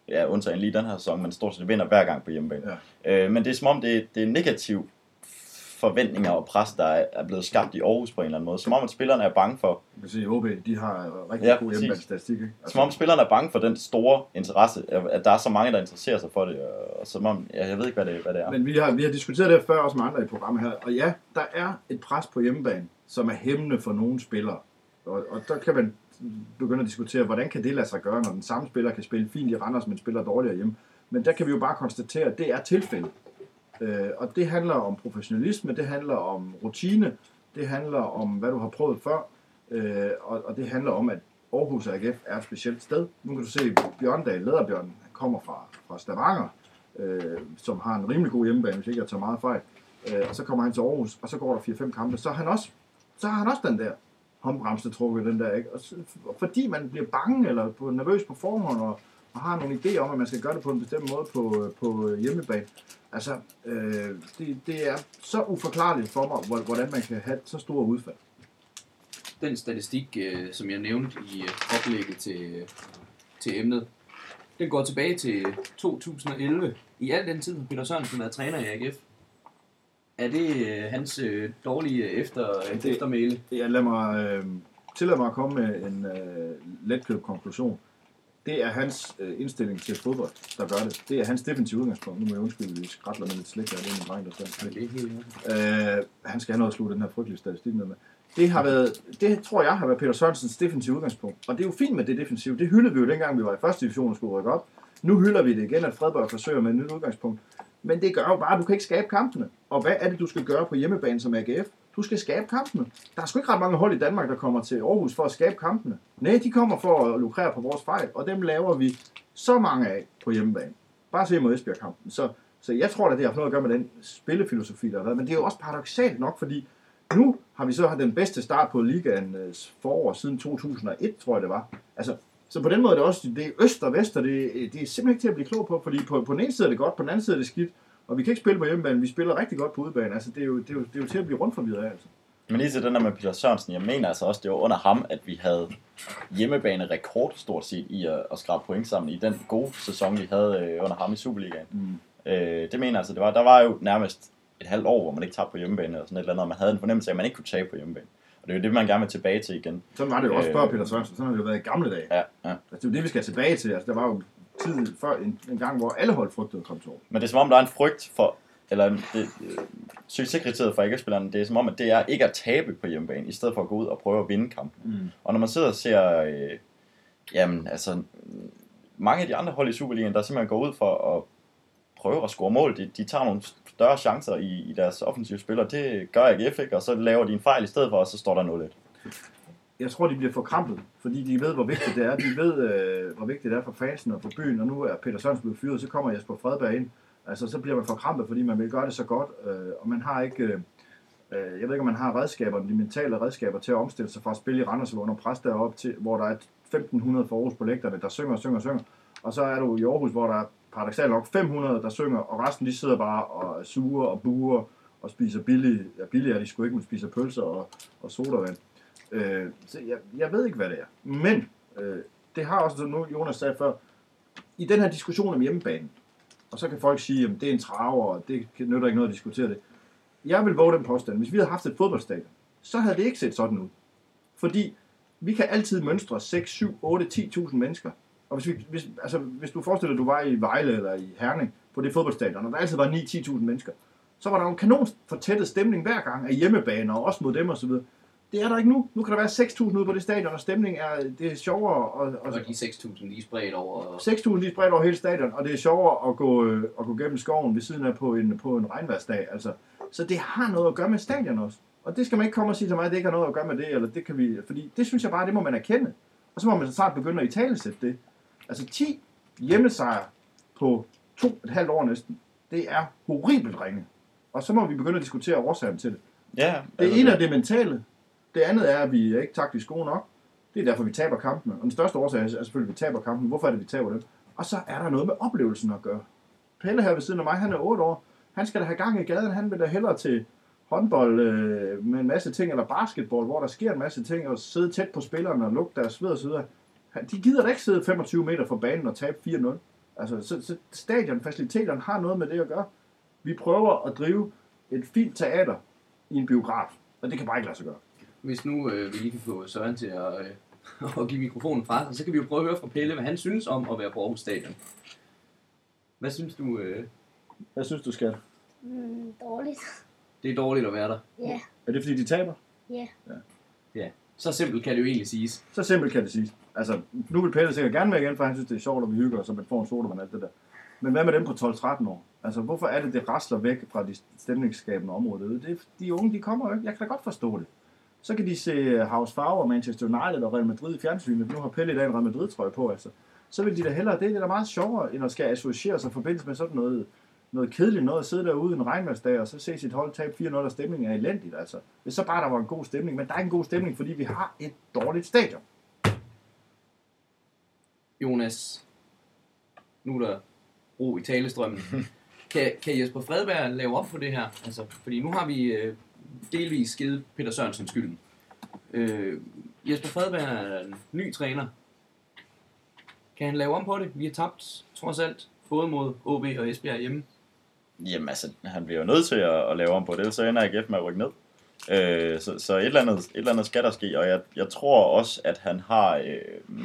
ja, undtagen lige den her sæson, men stort set vinder hver gang på hjemmebane. Ja. Øh, men det er som om, det, det er negativ forventninger og pres, der er blevet skabt i Aarhus på en eller anden måde. Som om, at spillerne er bange for... Jeg kan sige, O B, de har rigtig Ja, god hjemmebane-statistik, ikke? Altså, Som om spillerne er bange for den store interesse, at der er så mange, der interesserer sig for det, og som om, ja, jeg ved ikke, hvad det, hvad det er. Men vi har, vi har diskuteret det før også med andre i programmet her, og ja, der er et pres på hjemmebane, som er hæmmende for nogle spillere. Og, og der kan man begynde at diskutere, hvordan kan det lade sig gøre, når den samme spiller kan spille fint i Randers, men spiller dårligere hjemme. Men der kan vi jo bare konstatere, at det er tilfældet. Øh, og det handler om professionalisme, det handler om rutine, det handler om, hvad du har prøvet før, øh, og, og det handler om, at Aarhus A G F er et specielt sted. Nu kan du se, Bjørndal, Læderbjørn, han kommer fra, fra Stavanger, øh, som har en rimelig god hjemmebane, hvis ikke jeg tager meget fejl. Øh, og så kommer han til Aarhus, og så går der fire fem kampe, så har han også, så har han også den der håndbremse trukket, den der, ikke? Og så, fordi man bliver bange eller på, nervøs på forhånd, og, og har nogle idéer om, at man skal gøre det på en bestemt måde på, på hjemmebane. Altså, øh, det, det er så uforklarligt for mig, hvordan man kan have så store udfald. Den statistik, øh, som jeg nævnte i øh, oplægget til, til emnet, den går tilbage til to tusind og elleve. I al den tid har Peter Sørensen været træner i A G F. Er det øh, hans øh, dårlige efter, det, eftermæle? Jeg lader mig, øh, tillader mig at komme med en øh, letkøbt konklusion. Det er hans øh, indstilling til fodbold, der gør det. Det er hans defensive udgangspunkt. Nu må jeg undskylde, at vi skratler med lidt slik, der er det en dreng, der står. Det er helt øh, Han skal have noget at slutte den her frygtelige statistik med. Det har været, det tror jeg har været Peter Sørensens defensive udgangspunkt. Og det er jo fint med det defensive. Det hyldede vi jo dengang, vi var i første division og skulle rykke op. Nu hylder vi det igen, at Fredberg forsøger med et nyt udgangspunkt. Men det gør jo bare, at du kan ikke skabe kampene. Og hvad er det, du skal gøre på hjemmebane som A G F? Du skal skabe kampene. Der er sgu ikke ret mange hold i Danmark, der kommer til Aarhus for at skabe kampene. Nej, de kommer for at lukrere på vores fejl, og dem laver vi så mange af på hjemmebane. Bare se mod Esbjerg-kampen. Så, så jeg tror, at det har noget at gøre med den spillefilosofi, der har været. Men det er jo også paradoksalt nok, fordi nu har vi så den bedste start på ligaens forår siden to tusind og et, tror jeg det var. Altså, så på den måde er det også, det er øst og vest, og det, det er simpelthen ikke til at blive klog på, fordi på, på den ene side er det godt, på den anden side er det skidt. Og vi kan ikke spille på hjemmebane, vi spiller rigtig godt på udebane. Altså, det er jo, det er jo, det er jo til at blive rundt forvirret af. Altså. Men lige til den der med Peter Sørensen, jeg mener altså også, det var under ham, at vi havde hjemmebane rekord stort set i at, at skrabe point sammen i den gode sæson, vi havde øh, under ham i Superligaen. Mm. Øh, det mener altså, det var, der var jo nærmest et halvt år, hvor man ikke tabte på hjemmebane eller sådan et eller andet, og man havde en fornemmelse af, at man ikke kunne tabe på hjemmebane. Og det er jo det, man gerne vil tilbage til igen. Sådan var det jo også øh, før Peter Sørensen, sådan har det jo været i gamle dage. Ja, ja. Altså, det er jo det, vi skal tilbage til. Altså, der var jo tid før en, en gang, hvor alle hold frygtede at komme til år. Men det er som om, der er en frygt for, eller det, øh, succeskriteriet for A G F-spillerne, det er som om, at det er ikke at tabe på hjemmebane, i stedet for at gå ud og prøve at vinde kampen. Mm. Og når man sidder og ser, øh, jamen altså, mange af de andre hold i Superligaen, der simpelthen går ud for at prøve at score mål, de, de tager nogle større chancer i, i deres offensive spillere, det gør A G F ikke, og så laver de en fejl i stedet for, og så står der nul et. Jeg tror, de bliver forkrampet, fordi de ved, hvor vigtigt det er. De ved, øh, hvor vigtigt det er for fansen og for byen, og nu er Peter Sørensen blevet fyret, så kommer Jesper Fredberg ind. Altså, så bliver man forkrampet, fordi man vil gøre det så godt, øh, og man har ikke, øh, jeg ved ikke, om man har redskaber, de mentale redskaber til at omstille sig fra at spille i Randers, under pres deroppe til, hvor der er femten hundrede for Aarhus på lægterne, der synger og synger og synger, og så er du i Aarhus, hvor der er paradoksalt nok fem hundrede, der synger, og resten de sidder bare og suger og buer og spiser billige, ja, billige er de sgu ikke, men spiser pølser og, og sodavand. Øh, så jeg, jeg ved ikke, hvad det er. Men øh, det har også, nu Jonas sagde før, i den her diskussion om hjemmebanen, og så kan folk sige, at det er en traver, og det nytter ikke noget at diskutere det. Jeg vil våge den påstand. Hvis vi havde haft et fodboldstadion, så havde det ikke set sådan ud. Fordi vi kan altid mønstre seks, syv, otte, ti tusind mennesker. Og hvis, vi, hvis, altså, hvis du forestiller dig, at du var i Vejle eller i Herning på det fodboldstadion, og der altid var ni til ti tusind mennesker, så var der jo en kanon fortættet stemning hver gang af hjemmebaner, og også mod dem osv. Det er der ikke nu. Nu kan der være seks tusind ude på det stadion, og stemningen er, det er sjovere. Og, og, og de seks tusind lige spredt over... seks tusind lige spredt over hele stadion, og det er sjovere at gå, at gå gennem skoven ved siden af på en, på en regnværsdag. Altså, så det har noget at gøre med stadion også. Og det skal man ikke komme og sige til mig, at det ikke har noget at gøre med det, eller det kan vi... Fordi det synes jeg bare, det må man erkende. Og så må man så snart begynde at italesætte det. Altså ti hjemmesejre på to og et halvt år næsten, det er horribelt ringe. Og så må vi begynde at diskutere årsagen til det. Ja, det altså ene er det mentale. Det andet er, at vi er ikke taktisk gode nok. Det er derfor, vi taber kampene. Og den største årsag er selvfølgelig, at vi taber kampene. Hvorfor er det, vi taber dem? Og så er der noget med oplevelsen at gøre. Pelle her ved siden af mig, han er otte år. Han skal da have gang i gaden. Han vil da hellere til håndbold øh, med en masse ting, eller basketball, hvor der sker en masse ting, og sidde tæt på spillerne og lugte deres sved og så videre. De gider da ikke sidde femogtyve meter fra banen og tabe fire nul. Altså, så, så stadion, faciliteterne har noget med det at gøre. Vi prøver at drive et fint teater i en biograf, og det kan bare ikke lade sig gøre. Hvis nu øh, vi lige kan få Søren til at, øh, at give mikrofonen fra sig, så kan vi jo prøve at høre fra Pelle, hvad han synes om at være på Aarhus Stadion. Hvad synes du? Øh... Hvad synes du, skal? Mm, dårligt. Det er dårligt at være der. Ja. Er det fordi, de taber? Ja. Ja. Så simpelt kan det jo egentlig siges. Så simpelt kan det siges. Altså, nu vil Pelle sikkert gerne med igen, for han synes, det er sjovt, at vi hygger os, og man får en sodavand og alt det der. Men hvad med dem på tolv tretten år? Altså, hvorfor er det, det rasler væk fra de stemningsskabende områder derude? Det er, de unge, de kommer jo ikke. Jeg kan da godt forstå det. Så kan de se House Farver, Manchester United og Real Madrid i fjernsynet. Nu har Pelle i dag en Real Madrid-trøje på, altså. Så vil de da hellere det. Det er da meget sjovere, end at skal associere sig i forbindelse med sådan noget, noget kedeligt noget, at sidde derude en regnværsdag, og så se sit hold tabe fire nul, og stemningen er elendigt, altså. Hvis så bare der var en god stemning, men der er ikke en god stemning, fordi vi har et dårligt stadion. Jonas, nu er der ro i talestrømmen. Kan, kan Jesper Fredberg lave op på det her? Altså, fordi nu har vi øh, delvis givet Peter Sørensen skylden. Øh, Jesper Fredberg er en ny træner. Kan han lave om på det? Vi har tabt, trods alt, både mod O B og Esbjerg hjemme. Jamen altså, han bliver jo nødt til at, at lave om på det, ellers så ender A G F med at rykke ned. Øh, så så et, eller andet, et eller andet skal der ske, og jeg, jeg tror også, at han har, øh,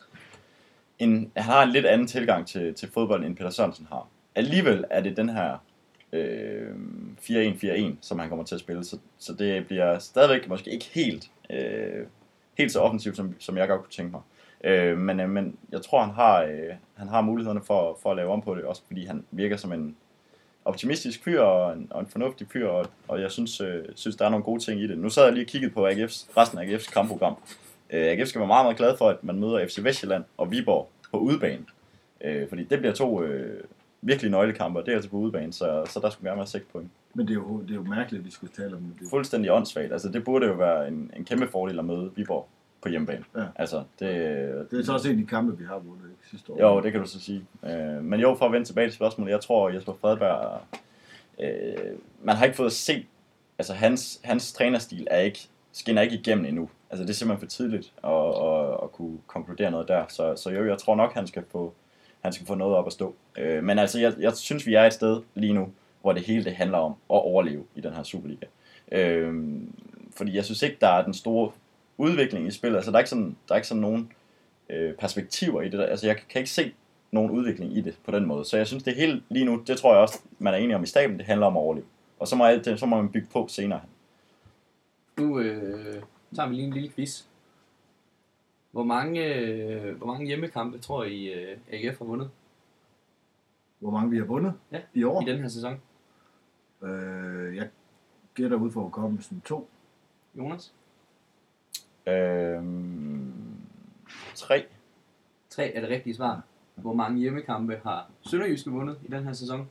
en, han har en lidt anden tilgang til, til fodbold, end Peter Sørensen har. Alligevel er det den her øh, fire en fire en, som han kommer til at spille, så, så det bliver stadigvæk måske ikke helt, øh, helt så offensivt, som, som jeg godt kunne tænke mig. Øh, men, øh, men jeg tror, han har, øh, han har mulighederne for, for at lave om på det, også fordi han virker som en optimistisk fyr og en, og en fornuftig fyr, og, og jeg synes, øh, synes, der er nogle gode ting i det. Nu sad jeg lige og kiggede på A G F's, resten af A G F's kampprogram. Øh, A G F skal være meget, meget glad for, at man møder F C Vestjylland og Viborg på udebane. Øh, fordi det bliver to øh, virkelig nøglekamper, det er altså på udebane, så, så der skulle gerne være seks point. Men det er jo, det er jo mærkeligt, at vi skulle tale om det. Fuldstændig åndssvagt. Altså, det burde jo være en, en kæmpe fordel at møde Viborg på hjemmebane. Ja. Altså, det, det er så også en af de kampe, vi har vundet ikke, sidste år. Jo, det kan du så sige. Øh, men jo, for at vende tilbage til spørgsmålet, jeg tror, Jesper Fredberg, øh, man har ikke fået at se, altså hans, hans trænerstil er ikke, skinner ikke igennem endnu. Altså, det er simpelthen for tidligt at, at, at kunne konkludere noget der. Så, så jo, jeg tror nok, han skal få, han skal få noget op at stå. Øh, men altså, jeg, jeg synes, vi er et sted lige nu, hvor det hele det handler om at overleve i den her Superliga. Øh, fordi jeg synes ikke, der er den store udvikling i spillet. Altså, der er ikke sådan, der er ikke sådan nogen øh, perspektiver i det der. Altså, jeg kan ikke se nogen udvikling i det på den måde. Så jeg synes, det hele lige nu, det tror jeg også, man er enig om i staben, det handler om at overleve. Og så må, alt det, så må man bygge på senere. Nu øh, tager vi lige en lille quiz. Hvor mange, øh, hvor mange hjemmekampe tror I, øh, A G F har vundet? Hvor mange vi har vundet Ja, i år? i den her sæson? Øh, jeg gætter ud for at komme sådan to. Jonas? Øhm, tre. Tre er det rigtige svar. Hvor mange hjemmekampe har Sønderjyske vundet i den her sæson?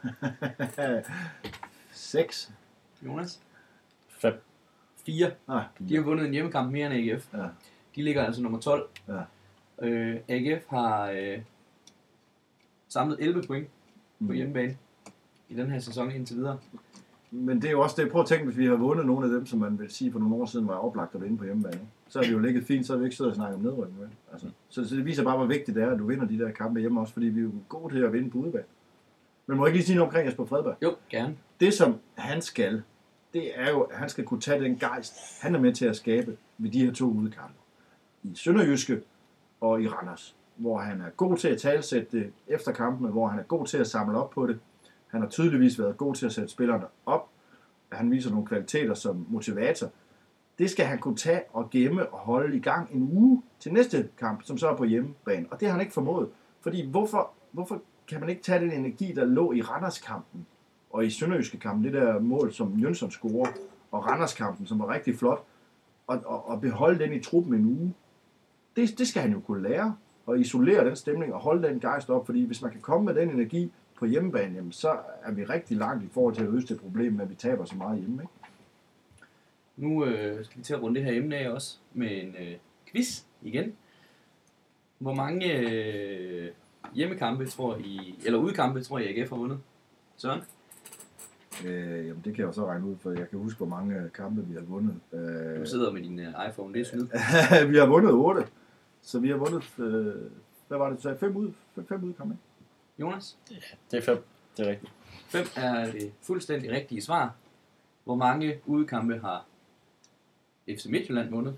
Seks. Jonas? Fem. Fire. Ah, De har vundet en hjemmekamp mere end A G F. ja. De ligger altså nummer tolv. Ja. Øh, A G F har øh, samlet elleve point på Mm. hjemmebane i den her sæson indtil videre. Men det er jo også det. Prøv at tænke, hvis vi har vundet nogle af dem, som man vil sige for nogle år siden var oplagt at vinde på hjemmebane. Ikke? Så er det jo ligget fint, så har vi ikke siddet og snakket om nedrykning. Altså, så, så det viser bare, hvor vigtigt det er, at du vinder de der kampe hjemme også, fordi vi er jo gode til at vinde på udebane. Men må jeg ikke lige sige noget omkring Jesper Fredberg? Jo, gerne. Det som han skal, det er jo, at han skal kunne tage den gejst, han er med til at skabe ved de her to udekampe. I Sønderjyske og i Randers, hvor han er god til at talsætte det efter kampene, hvor han er god til at samle op på det. Han har tydeligvis været god til at sætte spillerne op. Han viser nogle kvaliteter som motivator. Det skal han kunne tage og gemme og holde i gang en uge til næste kamp, som så er på hjemmebane. Og det har han ikke formået. Fordi hvorfor, hvorfor kan man ikke tage den energi, der lå i Randers-kampen og i Sønderjyske kampen, det der mål, som Jønsson scorer, og Randers-kampen, som var rigtig flot, og, og, og beholde den i truppen en uge. Det, det skal han jo kunne lære, og isolere den stemning og holde den gejst op, fordi hvis man kan komme med den energi på hjemmebane, jamen, så er vi rigtig langt i forhold til at løse det problem med, at vi taber så meget hjemme. Ikke? Nu øh, skal vi til at runde det her emne af også med en øh, quiz igen. Hvor mange øh, hjemmekampe tror I, eller udkampe tror I, A G F har vundet? Søren? Øh, jamen det kan jeg jo så regne ud, for jeg kan huske, hvor mange kampe vi har vundet. Øh, Du sidder med din øh, iPhone, det er snyd. vi har vundet otte, så vi har vundet, øh, hvad var det, du sagde, fem ud, fem, fem udkampe, ikke? Jonas? Det er fem. Det er rigtigt. fem er det fuldstændig rigtige svar. Hvor mange udekampe har F C Midtjylland vundet?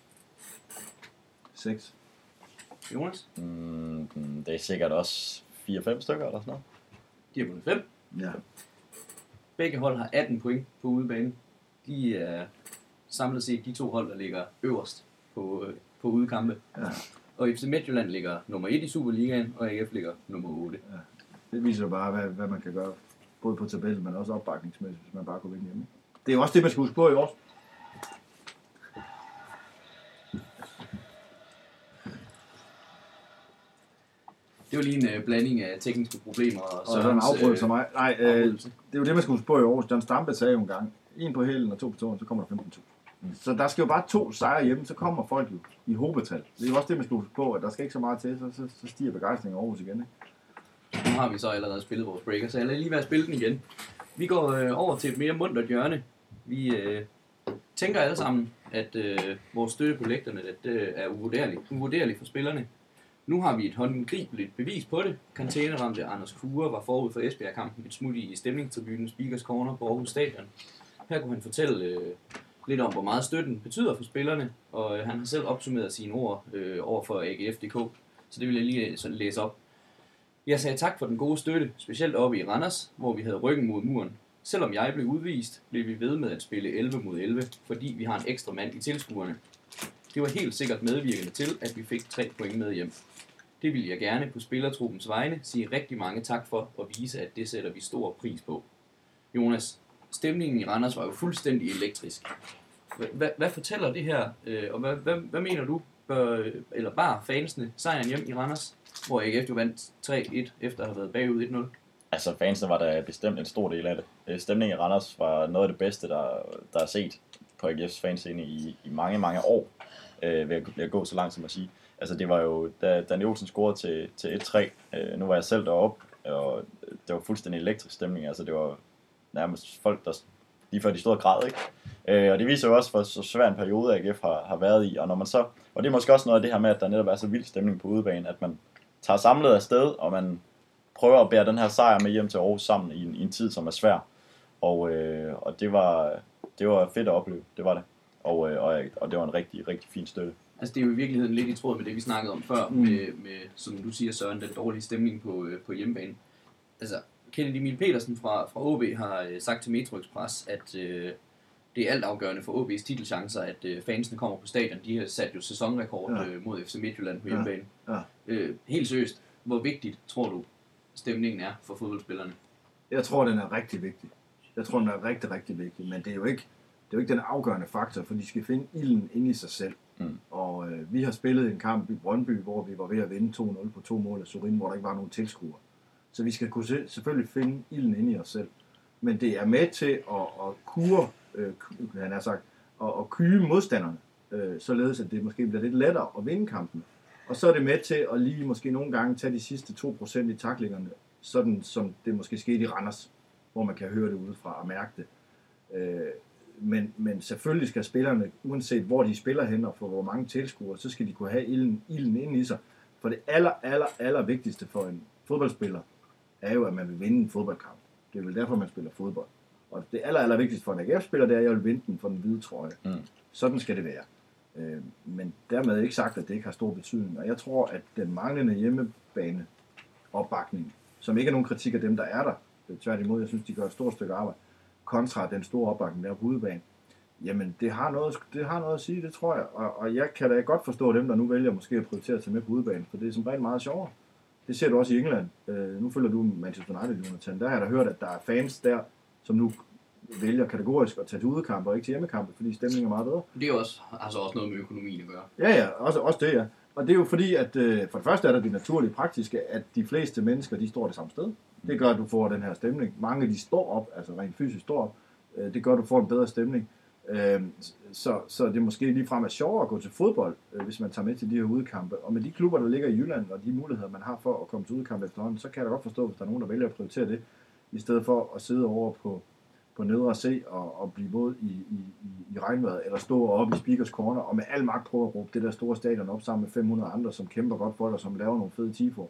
seks. Jonas? Mm, det er sikkert også fire fem stykker eller sådan noget. De har vundet fem. Ja. Begge hold har atten point på udebane. De er samlet set de to hold, der ligger øverst på, øh, på udekampe. Ja. Og F C Midtjylland ligger nummer et i Superligaen, og A G F ligger nummer otte. Ja. Det viser jo bare, hvad, hvad man kan gøre, både på tabellen, men også opbakningsmæssigt, hvis man bare kunne vinde hjemme. Det er jo også det, man skal huske på i år. Det var lige en uh, blanding af tekniske problemer og, Og så en afbrydelse af mig. Nej, øh, afbrydelse. det er jo det, man skal huske på i år. John Stampe sagde jo en gang, en på hælen og to på tåen, så kommer der femten tusind. Mm. Så der skal jo bare to sejre hjemme, så kommer folk jo i hobetal. Det er jo også det, man skal huske på, at der skal ikke så meget til, så, så, så stiger begejstringen over Aarhus igen. Ikke? Nu har vi så allerede spillet vores breaker, så jeg lader lige være at spille den igen. Vi går øh, over til et mere muntert hjørne. Vi øh, tænker alle sammen, at øh, vores støtte på lægterne at, øh, er uvurderligt, uvurderligt for spillerne. Nu har vi et håndgribeligt bevis på det. Karantæneramte Anders Kure var forud for Esbjerg-kampen et smut i stemningstribunen Speakers Corner på Aarhus Stadion. Her kunne han fortælle øh, lidt om, hvor meget støtten betyder for spillerne, og øh, han har selv opsummeret sine ord øh, over for A G F punktum d k, så det vil jeg lige sådan læse op. Jeg sagde tak for den gode støtte, specielt oppe i Randers, hvor vi havde ryggen mod muren. Selvom jeg blev udvist, blev vi ved med at spille elleve mod elleve, fordi vi har en ekstra mand i tilskuerne. Det var helt sikkert medvirkende til, at vi fik tre point med hjem. Det vil jeg gerne på spillertruppens vegne sige rigtig mange tak for og vise, at det sætter vi stor pris på. Jonas, stemningen i Randers var jo fuldstændig elektrisk. Hvad, hvad fortæller det her, og hvad, hvad, hvad mener du, bør, eller bare fansene sejren hjem i Randers, hvor A G F jo vandt tre et efter at have været bagud et nul? Altså fansene var der bestemt en stor del af det. Stemningen i Randers var noget af det bedste, der, der er set på A G F's fanscene i, i mange, mange år, øh, ved, at, ved at gå så langt som at sige. Altså det var jo, da Danny Olsen scorede til, til et tre, øh, nu var jeg selv deroppe, og det var fuldstændig elektrisk stemning, altså det var nærmest folk, der lige før de stod og græd, ikke? Øh, og det viser jo også, hvor så svær en periode A G F har, har været i, og når man så, og det er måske også noget af det her med, at der netop er så vild stemning på udebane, at man tager samlet afsted, og man prøver at bære den her sejr med hjem til Aarhus sammen i en, i en tid, som er svær, og, øh, og det var, det var fedt at opleve, det var det, og, øh, og, og det var en rigtig, rigtig fin støtte. Altså det er jo i virkeligheden lidt i tråd med det, vi snakkede om før, mm. med, med, som du siger Søren, den dårlige stemning på, på hjemmebane. Altså, Kennedy Emil Petersen fra, fra O B har øh, sagt til Metro Express, at øh, det er altafgørende for O B's titelchancer, at øh, fansene kommer på stadion. De har sat jo sæsonrekord ja. øh, mod F C Midtjylland på hjemmebane. Ja. Ja. Øh, helt seriøst, hvor vigtigt tror du stemningen er for fodboldspillerne? Jeg tror, den er rigtig vigtig. Jeg tror, den er rigtig, rigtig vigtig, men det er jo ikke, det er jo ikke den afgørende faktor, for de skal finde ilden inde i sig selv. Mm. Og øh, vi har spillet en kamp i Brøndby, hvor vi var ved at vinde to nul på to mål af Sorin, hvor der ikke var nogen tilskuere. Så vi skal kunne se, selvfølgelig finde ilden inde i os selv. Men det er med til at, at kure, øh, han har sagt, at, at kyge modstanderne, øh, således at det måske bliver lidt lettere at vinde kampen. Og så er det med til at lige måske nogle gange tage de sidste to procent i taklingerne, sådan som det måske skete i Randers, hvor man kan høre det udefra og mærke det. Øh, Men, men selvfølgelig skal spillerne, uanset hvor de spiller hen og for hvor mange tilskuere, så skal de kunne have ilden, ilden ind i sig. For det aller, aller, aller vigtigste for en fodboldspiller, er jo, at man vil vinde en fodboldkamp. Det er vel derfor, man spiller fodbold. Og det aller, aller vigtigste for en A G F-spiller, det er, at jeg vil vinde den for den hvide trøje. Mm. Sådan skal det være. Øh, men dermed ikke sagt, at det ikke har stor betydning. Og jeg tror, at den manglende hjemmebane opbakning, som ikke er nogen kritik af dem, der er der, tværtimod, jeg synes, de gør et stort stykke arbejde, kontra den store opbakning der på udebane, jamen det har noget, det har noget at sige, det tror jeg. Og, og jeg kan da godt forstå dem, der nu vælger måske at prioritere at tage med på udebane, for det er som regel meget sjovere. Det ser du også i England. Øh, nu følger du Manchester United, Jonathan. Der har jeg da hørt, at der er fans der, som nu vælger kategorisk at tage til udekampe og ikke til hjemmekampe, fordi stemningen er meget bedre. Det er jo også, altså også noget med økonomien at gøre. Ja, ja, også, også det, ja. Og det er jo fordi, at øh, for det første er der det naturlige praktiske, at de fleste mennesker, de står det samme sted. Det gør, at du får den her stemning. Mange, de står op, altså rent fysisk står op. Øh, det gør, at du får en bedre stemning. Øh, så, så det er måske ligefrem er sjovere at gå til fodbold, øh, hvis man tager med til de her udekampe. Og med de klubber, der ligger i Jylland, og de muligheder, man har for at komme til udekampe efterhånden, så kan jeg da godt forstå, hvis der er nogen, der vælger at prioritere det, i stedet for at sidde over på, på nedre C og, og blive våd i, i, i, i regnvejret, eller stå oppe i Speakers Corner, og med al magt prøve at råbe det der store stadion op sammen med fem hundrede andre, som kæmper godt for dig, som laver nogle fede tifo.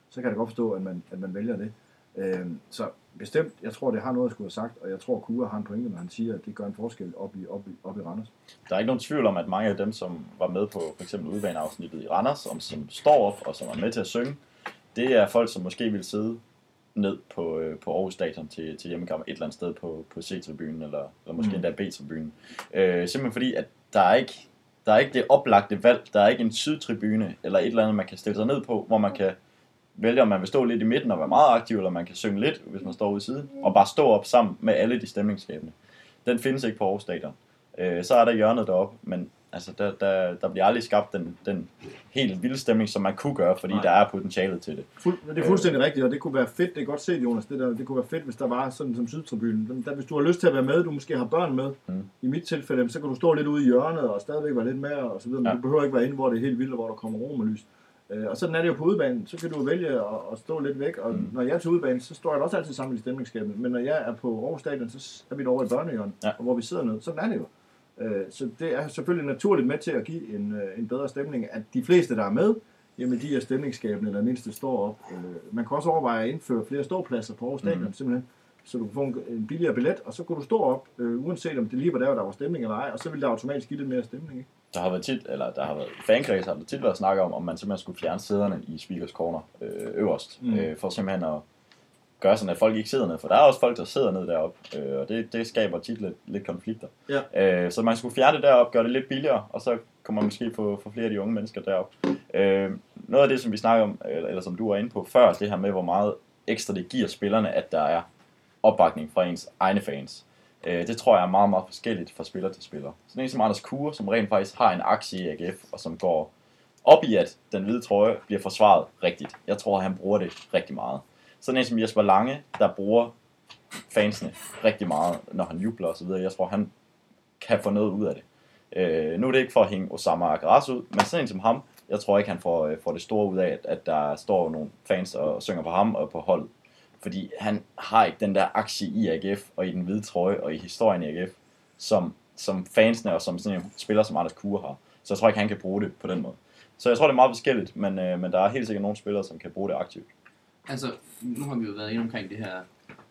så kan jeg da godt forstå, at man, at man vælger det. Øh, så bestemt, jeg tror, det har noget at skulle have sagt, og jeg tror, Kure har en pointe, når han siger, at det gør en forskel op i, op i, op i Randers. Der er ikke nogen tvivl om, at mange af dem, som var med på for eksempel udbaneafsnittet i Randers, som, som står op og som er med til at synge, det er folk, som måske vil sidde ned på, øh, på Aarhus Stadion til, til hjemmekamp et eller andet sted på, på C-tribunen, eller, eller måske mm. endda B-tribunen. Øh, simpelthen fordi, at der er ikke der er ikke det oplagte valg, der er ikke en sydtribune, eller et eller andet, man kan stille sig ned på, hvor man kan vælge, om man vil stå lidt i midten og være meget aktiv, eller man kan synge lidt, hvis man står ude i siden, og bare stå op sammen med alle de stemningsskabende. Den findes ikke på Aarhus Stadion. Øh, så er der hjørnet deroppe, men altså, der, der, der bliver aldrig skabt den, den helt vilde stemning, som man kunne gøre, fordi Nej. der er potentialet til det. Fuld, det er fuldstændig øh. rigtigt, og det kunne være fedt, det er godt set, Jonas, det, der, det kunne være fedt, hvis der var sådan som sydtribunen. Der, hvis du har lyst til at være med, du måske har børn med, mm. i mit tilfælde, så kan du stå lidt ude i hjørnet og stadigvæk være lidt med og så videre, men ja. du behøver ikke være inde, hvor det er helt vildt, og hvor der kommer romerlys. Og sådan er det jo på udebanen, så kan du vælge at, at stå lidt væk, og mm. når jeg er til udebanen, så står jeg også altid sammen i stemningsskabet, men når jeg er på Aarhus Stadion, så er vi over i børnehjørnet, ja. og hvor vi sidder nede, sådan er det jo. Så det er selvfølgelig naturligt med til at give en, en bedre stemning, at de fleste, der er med, jamen de er stemningsskabende, eller mindst det står op. Man kan også overveje at indføre flere ståpladser på Aarhus Stadion, mm. simpelthen, så du kan få en billigere billet, og så kan du stå op, øh, uanset om det lige var der, der var stemning eller ej, og så vil der automatisk give lidt mere stemning, ikke? Der har været tit, eller der har været fankreds, har der tit været snakket om, om man simpelthen skulle fjerne sæderne i Speakers Corner øh, øverst, mm. øh, for simpelthen at gøre sådan, at folk ikke sidder ned, for der er også folk, der sidder ned deroppe, øh, og det, det skaber tit lidt, lidt konflikter. Ja. Øh, så man skulle fjerne det deroppe, gøre det lidt billigere, og så kan man måske få, få flere af de unge mennesker deroppe. Øh, noget af det, som vi snakker om, eller, eller som du var inde på før, det her med, hvor meget ekstra det giver spillerne, at der er opbakning fra ens egne fans. Øh, det tror jeg er meget, meget forskelligt fra spiller til spiller. Sådan en som Anders Kure, som rent faktisk har en aktie i A G F, og som går op i, at den hvide trøje bliver forsvaret rigtigt. Jeg tror, at han bruger det rigtig meget. Sådan en som Jesper Lange, der bruger fansene rigtig meget, når han jubler og så videre. Jeg tror, han kan få noget ud af det. Øh, nu er det ikke for at hænge Osama Agras ud, men sådan en som ham, jeg tror ikke, han får, får det store ud af, at, at der står nogle fans og synger på ham og på holdet. Fordi han har ikke den der aktie i A G F, og i den hvide trøje, og i historien i A G F, som, som fansene og som sådan en spiller som Anders Kure har. Så jeg tror ikke, han kan bruge det på den måde. Så jeg tror, det er meget forskelligt, men, øh, men der er helt sikkert nogle spillere, som kan bruge det aktivt. Altså, nu har vi jo været inde omkring det her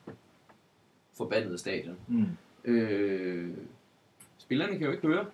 forbandede stadion. Mm. Øh, spillerne kan jo ikke høre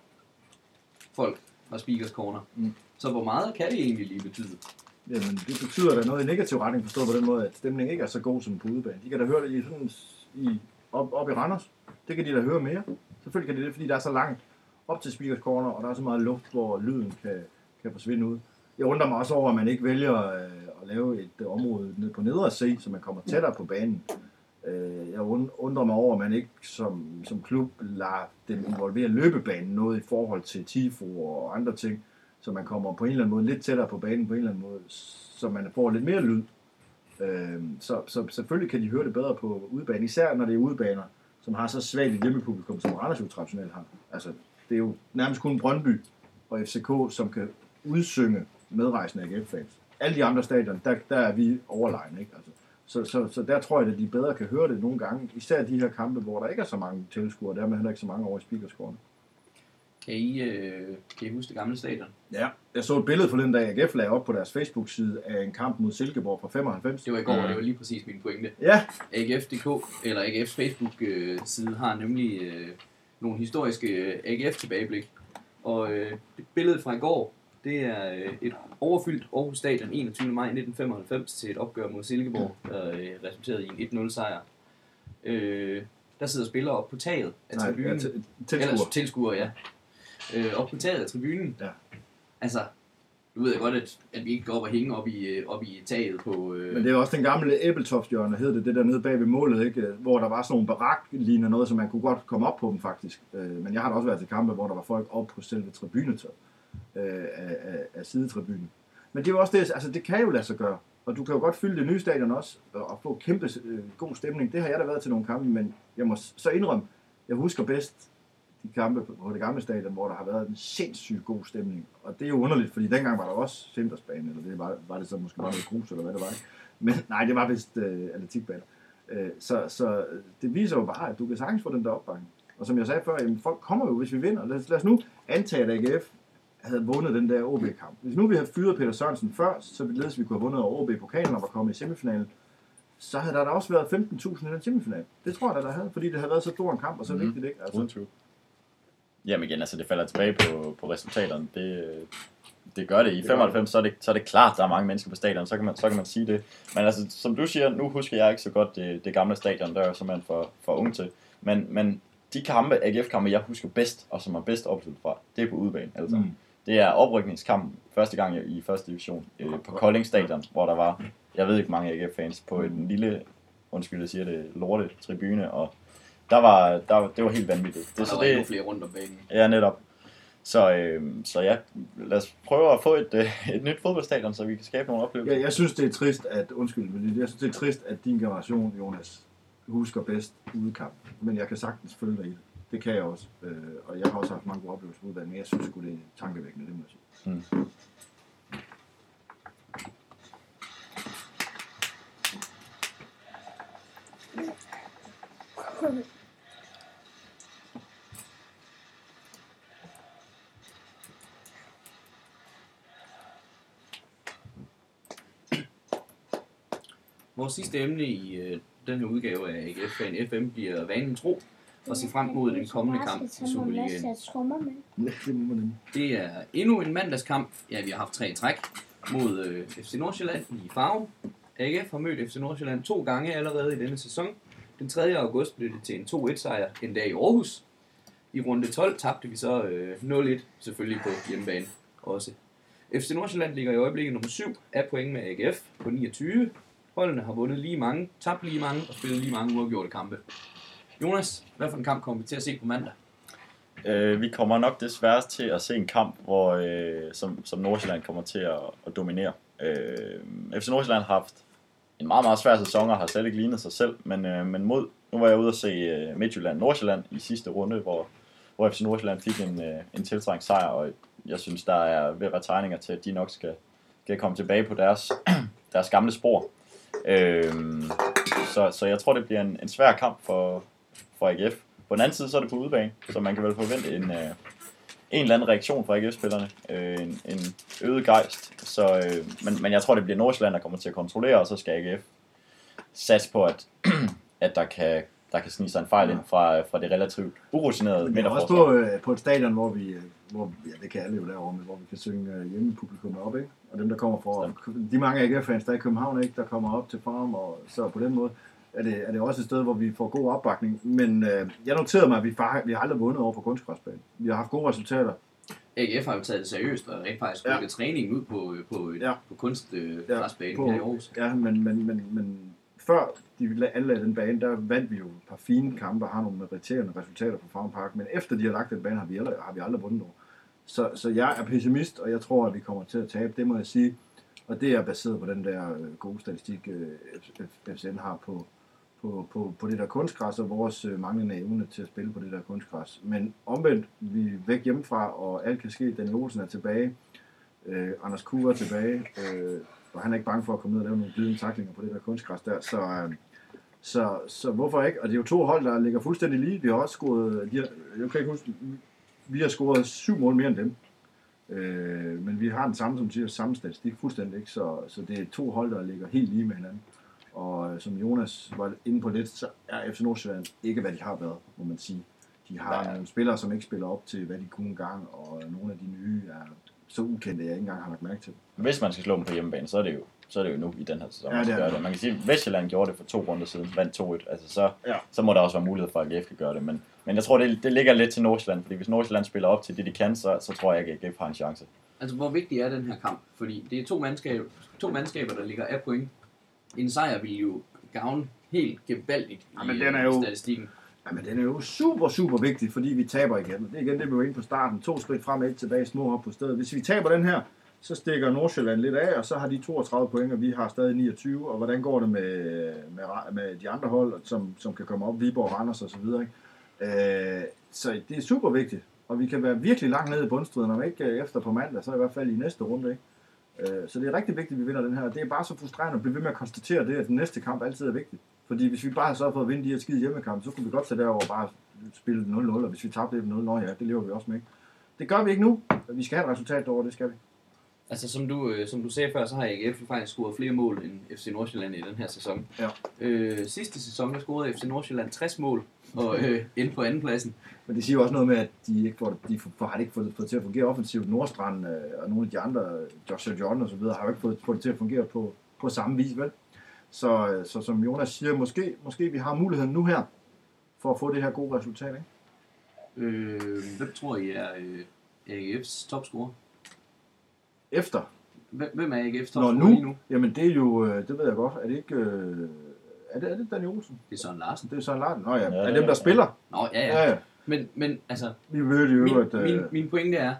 folk fra Speakers Corner. Mm. Så hvor meget kan det egentlig lige betyde? Jamen, det betyder da noget i negativ retning, forstået på den måde, at stemningen ikke er så god som på udebane. De kan da høre det i sådan, i, op, op i Randers. Det kan de da høre mere. Selvfølgelig kan de det, fordi der er så langt op til Speakers Corner, og der er så meget luft, hvor lyden kan, kan forsvinde ud. Jeg undrer mig også over, at man ikke vælger øh, at lave et øh, område ned på nedre C, så man kommer tættere på banen. Øh, jeg undrer mig over, at man ikke som, som klub lader dem involvere løbebanen noget i forhold til tifo og andre ting, så man kommer på en eller anden måde lidt tættere på banen på en eller anden måde, så man får lidt mere lyd. Øh, så, så selvfølgelig kan de høre det bedre på udebanen, især når det er udebaner, som har så svagt et hjemmepublikum, som Randers jo traditionelt har. Altså, det er jo nærmest kun Brøndby og F C K, som kan udsynge medrejsende A G F-fans. Alle de andre stadion, der, der er vi overlegne, ikke? Altså, så, så, så der tror jeg, at de bedre kan høre det nogle gange, især de her kampe, hvor der ikke er så mange tilskuere, og dermed heller ikke så mange over i Speakers Corner. Kan I, øh, kan I huske det gamle stadion? Ja, jeg så et billede forleden dag, A G F lagde op på deres Facebook-side af en kamp mod Silkeborg fra femoghalvfems. Det var i går, og det var lige præcis min pointe. Ja. A G F punktum d k, eller A G F's Facebook-side, har nemlig øh, nogle historiske A G F-tilbageblik. Og øh, det billede fra i går, det er øh, et overfyldt Aarhus Stadion enogtyvende maj nitten femoghalvfems til et opgør mod Silkeborg, der øh, resulterede i en et nul sejr. Øh, der sidder spillere op på taget af Nej, tribunen. Ja, tilskuer. Eller tilskuer, ja. Øh, op på taget af tribunen. Ja. Altså, nu ved jeg godt, at, at vi ikke går op og hænge op i, op i taget på... Øh... Men det er også den gamle Æbeltoft-hjørne, hed det, det der nede bag ved målet, ikke? Hvor der var sådan nogle barak-lignende noget, så man kunne godt komme op på dem faktisk. Øh, men jeg har da også været til kampe, hvor der var folk op på selve tribunetøjet øh, af, af, af sidetribunen. Men det er jo også det, altså det kan jo lade sig gøre. Og du kan jo godt fylde det nye stadion også, og få kæmpe øh, god stemning. Det har jeg da været til nogle kampe, men jeg må så indrømme, jeg husker bedst de kampe på det gamle stadion, hvor der har været en sindssygt god stemning. Og det er jo underligt, fordi dengang var der også Sintersbane, eller det var, var det så måske bare noget grus, eller hvad det var. Men nej, det var vist øh, atletikbaner. Øh, så, så det viser jo bare, at du kan sagtens få den der opbakning. Og som jeg sagde før, jamen, folk kommer jo, hvis vi vinder. Lad os, lad os nu antage, at A G F havde vundet den der O B-kamp. Hvis nu vi havde fyret Peter Sørensen før, så ville vi kunne have vundet over O B-pokalen og var kommet i semifinalen, så havde der da også været femten tusind i den semifinal. Det tror jeg da, der havde, fordi det havde været så stor en kamp, og så mm. vigtigt, ikke? Altså. Jamen igen, altså det falder tilbage på, på resultaterne. Det, det gør det. I femoghalvfems, så er det, så er det klart, der er mange mennesker på stadion, så kan man, så kan man sige det. Men altså, som du siger, nu husker jeg ikke så godt det, det gamle stadion, der er simpelthen for, for unge til. Men, men de kampe, A G F-kampe, jeg husker bedst, og som er bedst oplevet fra, det er på udebane. Altså. Mm. Det er oprykningskampen, første gang i første division, øh, på Kolding Stadion, hvor der var, jeg ved ikke mange A G F-fans, på en lille, undskyld jeg siger det, lorte tribune, og der var, der, det var helt vanvittigt. Det, og der så var det, endnu flere rundt om banen. Ja, netop. Så, øh, så ja, lad os prøve at få et, øh, et nyt fodboldstadion, så vi kan skabe nogle oplevelser. Ja, jeg synes, det er trist, at, undskyld, men jeg synes, det er trist, at din generation, Jonas, husker bedst udekamp. Men jeg kan sagtens følge dig i det. Det kan jeg også. Øh, og jeg har også haft mange gode oplevelser på udbanen, men jeg synes sgu, det er tankevækkende, det må jeg sige. Mm. Vores sidste emne i øh, den her udgave af A G F-fan F M bliver vanen tro og se frem mod den kommende kamp i Superligaen. Det er endnu en mandagskamp. Ja, vi har haft tre træk mod øh, F C Nordsjælland i Farum. A G F har mødt F C Nordsjælland to gange allerede i denne sæson. Den tredje august blev det til en to et sejr en dag i Aarhus. I runde tolv tabte vi så øh, nul et, selvfølgelig på hjemmebane også. F C Nordsjælland ligger i øjeblikket nummer syv af point med A G F på niogtyve. Holdene har vundet lige mange, tabt lige mange og spillet lige mange uafgjorte kampe. Jonas, hvad for en kamp kommer vi til at se på mandag? Øh, vi kommer nok desværre til at se en kamp, hvor øh, som, som Nordsjælland kommer til at, at dominere. Øh, F C Nordsjælland har haft en meget, meget svær sæson og har slet ikke lignet sig selv, men, øh, men mod, nu var jeg ude at se øh, Midtjylland-Nordsjælland i sidste runde, hvor, hvor F C Nordsjælland fik en, øh, en tiltrængt sejr, og jeg synes, der er ved at være tegninger til, at de nok skal, skal komme tilbage på deres, deres gamle spor. Øhm, så, så jeg tror, det bliver en, en svær kamp for, for A G F. På den anden side, så er det på udebane, så man kan vel forvente en, øh, en eller anden reaktion fra A G F-spillerne. Øh, en, en øget gejst. Så, øh, men, men jeg tror, det bliver Nordsjælland, der kommer til at kontrollere, og så skal A G F satse på, at, at der kan der kan snige sig en fejl ind fra, fra det relativt urutinerede midterforsvar. Men også på, øh, på et stadion, hvor vi, hvor, ja, det kan alle jo derovre, men hvor vi kan synge øh, hjemmepublikum op, ikke? Og dem, der kommer fra, de mange A G F-fans, der er i København, ikke? Der kommer op til Farum, og så på den måde er det, er det også et sted, hvor vi får god opbakning. Men øh, jeg noterede mig, at vi, far, vi har aldrig vundet over på kunstgræsbanen. Vi har haft gode resultater. A G F har jo taget det seriøst, og rent faktisk rykket ja. træningen ud på, på, ja. på kunstgræsbanen øh, ja, her i Aarhus. Ja, men, men, men, men før de alle lagde den bane, der vandt vi jo et par fine kampe og har nogle meriterende resultater på Farum Park, men efter de har lagt den bane, har vi aldrig, har vi aldrig vundet over. Så, så jeg er pessimist, og jeg tror, at vi kommer til at tabe, det må jeg sige. Og det er baseret på den der øh, gode statistik, øh, F C N har på, på, på, på det der kunstgræs, og vores øh, manglende evne til at spille på det der kunstgræs. Men omvendt, vi er væk hjemmefra, og alt kan ske. Daniel Olsen er tilbage, øh, Anders Kuh er tilbage, øh, og han er ikke bange for at komme ned og lave nogle glidende tacklinger på det der kunstgræs der. Så, øh, så, så hvorfor ikke? Og det er jo to hold, der ligger fuldstændig lige. Vi har også scoret, de har, jeg kan ikke huske, vi har scoret syv mål mere end dem. Øh, men vi har den samme, som siger, samme statistik fuldstændig, ikke? Så, så det er to hold, der ligger helt lige med hinanden. Og som Jonas var inde på lidt, så er F C Nordsjælland ikke, hvad de har været, må man sige. De har Nej. nogle spillere, som ikke spiller op til, hvad de kunne engang, og nogle af de nye er så ukendte, jeg ikke engang har lagt mærke til. Hvis man skal slå dem på hjemmebane, så er det jo, så er det jo nu i den her sæson, ja, det det. Man kan sige, at Vestjylland gjorde det for to runder siden, vandt to et, altså så, ja. så må der også være mulighed for, at A G F kan gøre det. Men, men jeg tror, det, det ligger lidt til Nordsjælland, fordi hvis Nordsjælland spiller op til det, de kan, så, så tror jeg, at A G F har en chance. Altså, hvor vigtig er den her kamp? Fordi det er to mandskaber, to mandskaber der ligger af point. En sejr vil jo gavne helt gevaldigt i ja, men den er jo, statistikken. Ja, men den er jo super, super vigtig, fordi vi taber igen. Det er igen det, vi var inde på starten. To skridt frem, et tilbage, små hop på stedet. Hvis vi taber den her, så stikker Nordsjælland lidt af, og så har de toogtredive point, og vi har stadig niogtyve. Og hvordan går det med, med, med de andre hold, som, som kan komme op, Viborg, Randers og så videre, ikke? Øh, så det er super vigtigt. Og vi kan være virkelig langt nede i bundstriden, om ikke efter på mandag, så i hvert fald i næste runde, ikke? Øh, så det er rigtig vigtigt, at vi vinder den her. Det er bare så frustrerende at blive ved med at konstatere det, at den næste kamp altid er vigtig. Fordi hvis vi bare havde sørget for at vinde de her skide hjemmekampe, så kunne vi godt tage derover og bare spille nul nul, og hvis vi tabte det nul nul, ja, det lever vi også med, ikke? Det gør vi ikke nu. Vi skal have et resultat derovre, det skal vi. Altså, som du, øh, som du sagde før, så har A G F faktisk scoret flere mål end F C Nordsjælland i den her sæson. Ja. Øh, sidste sæson, der scorede F C Nordsjælland tres mål, og øh, endte på andenpladsen. Men det siger jo også noget med, at de ikke får, de får, har ikke fået, fået til at fungere offensivt. Nordstrand øh, og nogle af de andre, Joshua John og så videre, har jo ikke fået, fået det til at fungere på, på samme vis, vel? Så, så som Jonas siger, måske, måske vi har muligheden nu her, for at få det her gode resultat, ikke? Øh, hvem tror I er øh, A G F's topscorer? Efter. Hvem hvem er A G F's Nå, topscorer nu, lige nu? jamen det er jo, øh, det ved jeg godt, er det ikke, øh, er det, er det Daniel Olsen? Det er Søren Larsen. Det er Søren Larsen. Nå ja, Ja, er det dem, er- der spiller? Nå, ja, ja. Ja, ja. Men, men altså, Vi ved jo, min, at... Øh, min, min pointe er,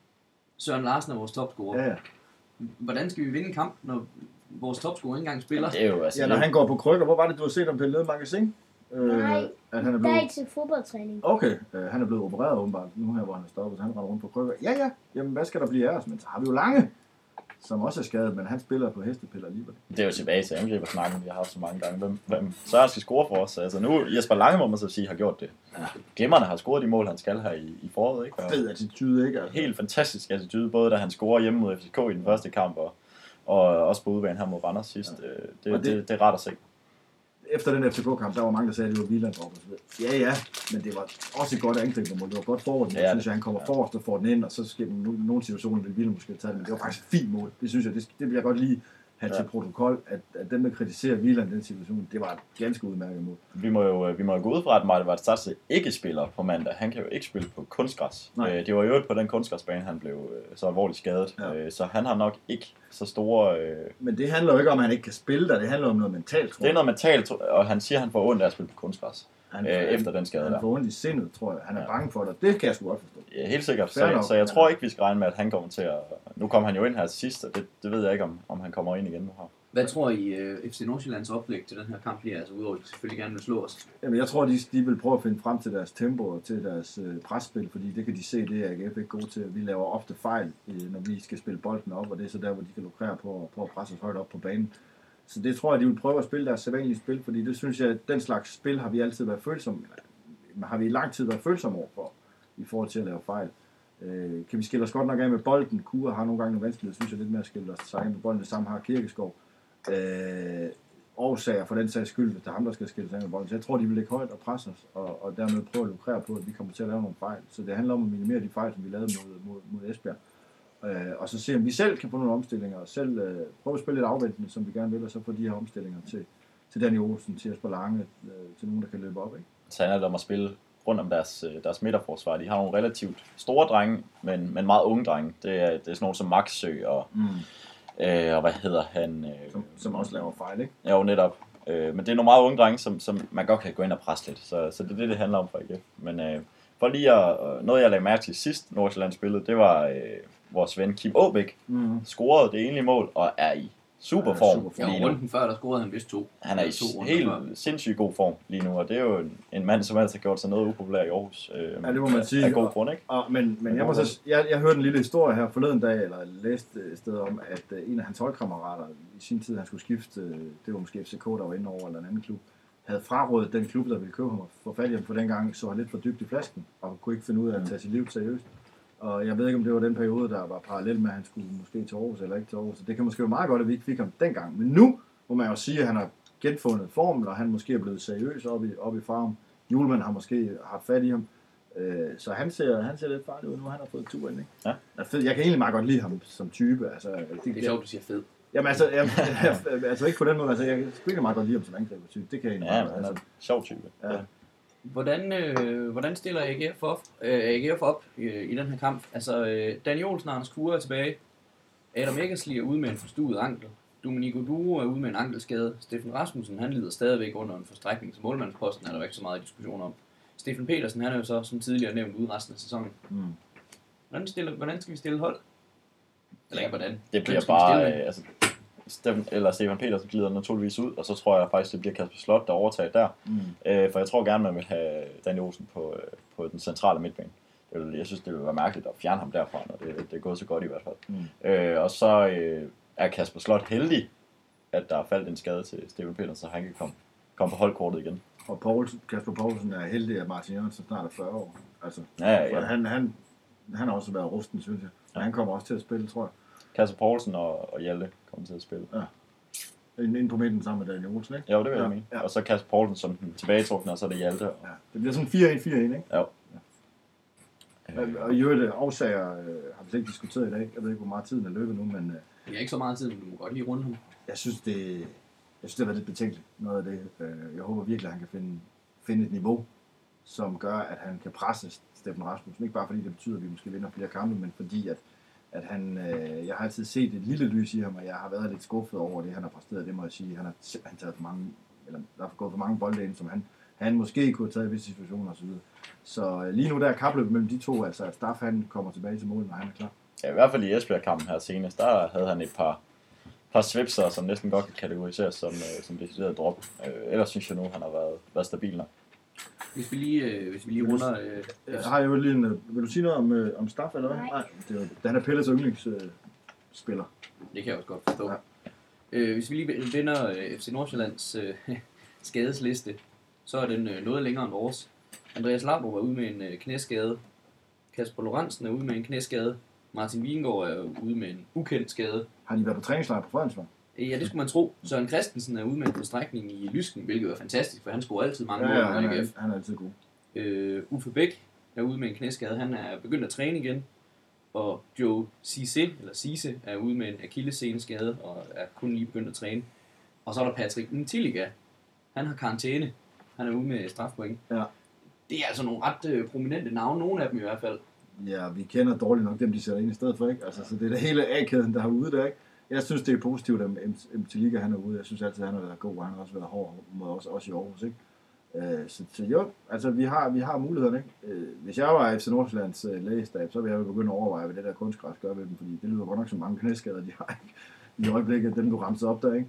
Søren Larsen er vores topscorer. ja, ja. Hvordan skal vi vinde en kamp, når vores topscorer ikke engang spiller? Det er jo altså... Ja, når han går på krykker, hvor var det, du har set om på Lede Magasin? Øh, Nej, at han er Der er blevet... ikke til fodboldtræning. Okay, øh, han er blevet opereret åbenbart, nu her, hvor han er stoppet, så han render rundt på krykker. Ja, ja, jamen hvad skal der blive af os? Men så har vi jo Lange, som også er skadet, men han spiller på hestepiller alligevel. Det er jo tilbage til angribersnakken, vi har haft så mange gange. Hvem, hvem Søren skal score for os? Altså nu, Jesper Lange, må man så sige, har gjort det. Glimrende har scoret de mål, han skal her i, i foråret, ikke? Og Fed attitude, ikke? Altså. helt fantastisk attitude, både da han scorer hjemme mod F C K i den første kamp, og, og også på udbanen her mod Randers sidst. Ja. Det, Og det, det- det, det er rart at se. Efter den F C K-kamp, der var mange, der sagde, at det var Wieland og så videre. Ja, ja, men det var også et godt angribermål. Det var godt forward. Ja, Jeg synes, det- at han kommer ja. forrest og får den ind, og så sker der no- nogle situationer, vil Wieland måske have taget, men det var faktisk et fint mål. Det synes jeg, det, det vil jeg godt lige have Ja. til protokol, at, at dem, der kritiserer Wieland i den situation, det var et ganske udmærket mål. Vi må jo, vi må jo gå ud fra, at Martin Stadse ikke spiller på mandag. Han kan jo ikke spille på kunstgræs. Nej. Øh, Det var jo øvrigt på den kunstgræsbane, han blev øh, så alvorligt skadet. Ja. Øh, Så han har nok ikke så store... øh, Men det handler jo ikke om, at han ikke kan spille der. Det handler om noget mentalt, tror Det er jeg. noget mentalt, og han siger, at han får ondt af at spille på kunstgræs. Han, øh, efter den skade Han der. får ondt i sindet, tror jeg. Han er Ja. bange for det. Det kan jeg sgu godt forstå. Ja, helt sikkert. Fair Så, nok. så jeg tror ikke, vi skal regne med, at han kommer til at... Nu kom han jo ind her til sidst, og det, det ved jeg ikke, om, om han kommer ind igen nu her. Hvad tror I uh, F C Nordsjællands oplæg til den her kamp bliver? Altså udover, at de selvfølgelig gerne vil slå os. Jamen, jeg tror, de, de vil prøve at finde frem til deres tempo og til deres øh, presspil, fordi det kan de se, det er A G F ikke gode til. Vi laver ofte fejl, øh, når vi skal spille bolden op, og det er så der, hvor de kan lukrere på, på at presse os højt op på banen. Så det tror jeg, de vil prøve at spille deres sædvanlige spil, fordi det synes jeg, at den slags spil har vi altid været følsomme, har vi i lang tid været følsomme overfor, i forhold til at lave fejl. Øh, kan vi skille os godt nok af med bolden? Kure har nogle gange nogle vanskeligheder, synes jeg lidt mere at skille os af med bolden. Det samme har Kirkeskov. Øh, årsager for den sags skyld, hvis det er ham, der skal skille sig af med bolden. Så jeg tror, de vil lægge højt og presse os, og, og dermed prøve at lukrere på, at vi kommer til at lave nogle fejl. Så det handler om at minimere de fejl, som vi lavede mod, mod, mod Esbjerg. Øh, og så se, om vi selv kan få nogle omstillinger, og selv øh, prøve at spille lidt afventende, som vi gerne vil, og så få de her omstillinger til, til Daniel Olsen, til Jesper Lange, øh, til nogen, der kan løbe op. Ikke? Så handler det om at spille rundt om deres, øh, deres midterforsvar. De har nogle relativt store drenge, men, men meget unge drenge. Det er, det er sådan nogle som Maxø og, Mm. øh, og hvad hedder han? Øh, Som, som også laver fejl, ikke? Jo, netop. Øh, men det er nogle meget unge drenge, som, som man godt kan gå ind og presse lidt. Så, så det er det, det handler om for A G F. Men øh, for lige at, noget, jeg lagde mærke til sidst, Nordsjælland spillede, det var øh, vores ven Kim Aabæk. Mm. Scorede det enlige mål og er i super Ja, form super form. Ja, lige og nu. runden før, der scorede han vist to. Han er i to runder før. helt sindssygt god form lige nu, og det er jo en, en mand, som altid har gjort sig noget upopulær i Aarhus. Øh, Ja, det må man sige. Af god grund, ikke? Og, men men jeg, må så, jeg, jeg hørte en lille historie her forleden dag, eller læste et sted om, at uh, en af hans holdkammerater i sin tid, han skulle skifte, uh, det var måske F C K, der var inde over, eller en anden klub, havde frarådet den klub, der ville købe ham og få fat i ham, for dengang så han lidt for dybt i flasken, og kunne ikke finde ud af at tage sit liv seriøst. Og jeg ved ikke, om det var den periode, der var parallel med, at han skulle måske til Aarhus eller ikke til Aarhus. Så det kan måske være meget godt, at vi ikke fik ham dengang. Men nu må man jo sige, at han har genfundet formen, og han måske er blevet seriøs oppe i, oppe i farven. Julemand har måske haft fat i ham. Øh, så han ser, han ser lidt farlig ud nu, han har fået turen, ikke? Ja. Er fed. Jeg kan egentlig meget godt lide ham som type. Altså, det, Det er sjovt, du siger fed. Jamen altså, jeg, jeg, altså ikke på den måde, altså jeg kan sgu ikke meget godt lide ham som angriber-type. Det kan jeg egentlig Ja, meget han godt, er altså. en sjov type. Ja. Hvordan, øh, hvordan stiller A G F op, øh, A G F op øh, i den her kamp? Altså, øh, Daniel Olsen og Anders Kure er tilbage. Adam Eggersli er ude med en forstuet ankel. Dominico Duro er ude med en ankelskade. Steffen Rasmussen, han lider stadigvæk under en forstrækning til målmandsposten, er der jo ikke så meget diskussion om. Steffen Petersen, han er jo så, som tidligere nævnt, ude resten af sæsonen. Mm. Hvordan, stiller, hvordan skal vi stille hold? Eller ikke hvordan? Det Hvordan bliver skal vi bare, stille det? øh, altså, Steffen, eller Stefan Petersen glider naturligvis ud, og så tror jeg faktisk, det bliver Kasper Slot, der overtager der. Mm. Øh, for jeg tror gerne, man vil have Daniel Olsen på, øh, på den centrale midtbane. Det vil, jeg synes, det vil være mærkeligt at fjerne ham derfra, når det, det er gået så godt i hvert fald. Mm. Øh, og så øh, er Kasper Slot heldig, at der er faldet en skade til Stefan Petersen, så han kan komme, komme på holdkortet igen. Og Poulsen, Kasper Poulsen er heldig, at Martin Jørgensen snart er fyrre år. Altså, Ja, ja, for ja. han, han han har også været rusten, synes jeg. Men Ja. han kommer også til at spille, tror jeg. Kasper Poulsen og, og Hjalte kommer til at spille. Ind, ind på midten sammen med Daniel Olsen, ikke? Jo, det vil jeg Ja, mene. ja. Og så Kasper Poulsen som den tilbagetrukne, og så er det Hjalte. Og, Ja. Det bliver sådan fire en fire en, ikke? jo. Øh. Og i øvrigt, afsager øh, har vi slet ikke diskuteret i dag. Jeg ved ikke, hvor meget tiden er løbet nu, men øh, Det er ikke så meget tid, men du må godt lige runde ham. jeg synes, det, jeg synes, det har været lidt betænkeligt, noget af det. Øh, jeg håber virkelig, at han kan finde, finde et niveau, som gør, at han kan presse Steffen Rasmussen. Ikke bare fordi det betyder, at vi måske vinder flere kampe, men fordi, at, at han, øh, jeg har altid set et lille lys i ham, og jeg har været lidt skuffet over det, han har præsteret. Det må jeg sige. Han har simpelthen taget for mange, eller der er gået for mange bolde ind, som han, han måske kunne have taget i visse situationer osv. Så øh, lige nu der er kapløbet mellem de to, altså at Staff han kommer tilbage til målet, når han er klar. Ja, i hvert fald i Esbjerg-kampen her senest, der havde han et par, par svipser, som næsten godt kan kategoriseres som, øh, som decideret drop. Øh, ellers synes jeg nu, han har været, været stabil nok. Hvis vi lige, øh, hvis vi lige runder... Øh, Jeg har jo lige en, øh, vil du sige noget om, øh, om Staff eller hvad? Nej. Nej, det er, jo- han er Pelles yndlingsspiller. Øh, spiller. Det kan jeg også godt forstå. Ja. Ja. Øh, hvis vi lige vender øh, F C Nordsjællands øh, skadesliste, så er den øh, noget længere end vores. Andreas Laudrup er ude med en øh, knæskade. Kasper Lorentzen er ude med en knæskade. Martin Wiengaard er ude med en ukendt skade. Har de været på træningslejr på Fredensborg? Øh, Ja, det skulle man tro. Søren Christensen er ude med en forstrækning i Lysken, hvilket er fantastisk, for han scorer altid mange mål Ja, ja, i han, A G er, F. han er altid god. Øh, Uffe Bæk er ude med en knæskade. Han er begyndt at træne igen. Og Joe Cisse, eller Cisse, er ude med en akillesseneskade og er kun lige begyndt at træne. Og så er der Patrick Ntiliga. Han har karantæne. Han er ude med strafpoint. Ja. Det er altså nogle ret øh, prominente navne, nogle af dem i hvert fald. Ja, vi kender dårligt nok dem, de sætter ind i stedet for, ikke? Altså, så det er det hele A-kæden, der er ude der, ikke? Jeg synes, det er positivt, at M T Liga han er ude. Jeg synes altid, at han har været god, og han har også været hård mod os, også i Aarhus, ikke? Øh, så, så jo, altså vi har, vi har mulighederne, ikke? Øh, hvis jeg var F C Nordsjællands øh, lægestab, så ville jeg jo begynde at overveje, hvad det der kunstgræs gør ved dem, fordi det lyder godt nok så mange knæskader, de har, ikke? I øjeblikket, dem du ramser op der, ikke?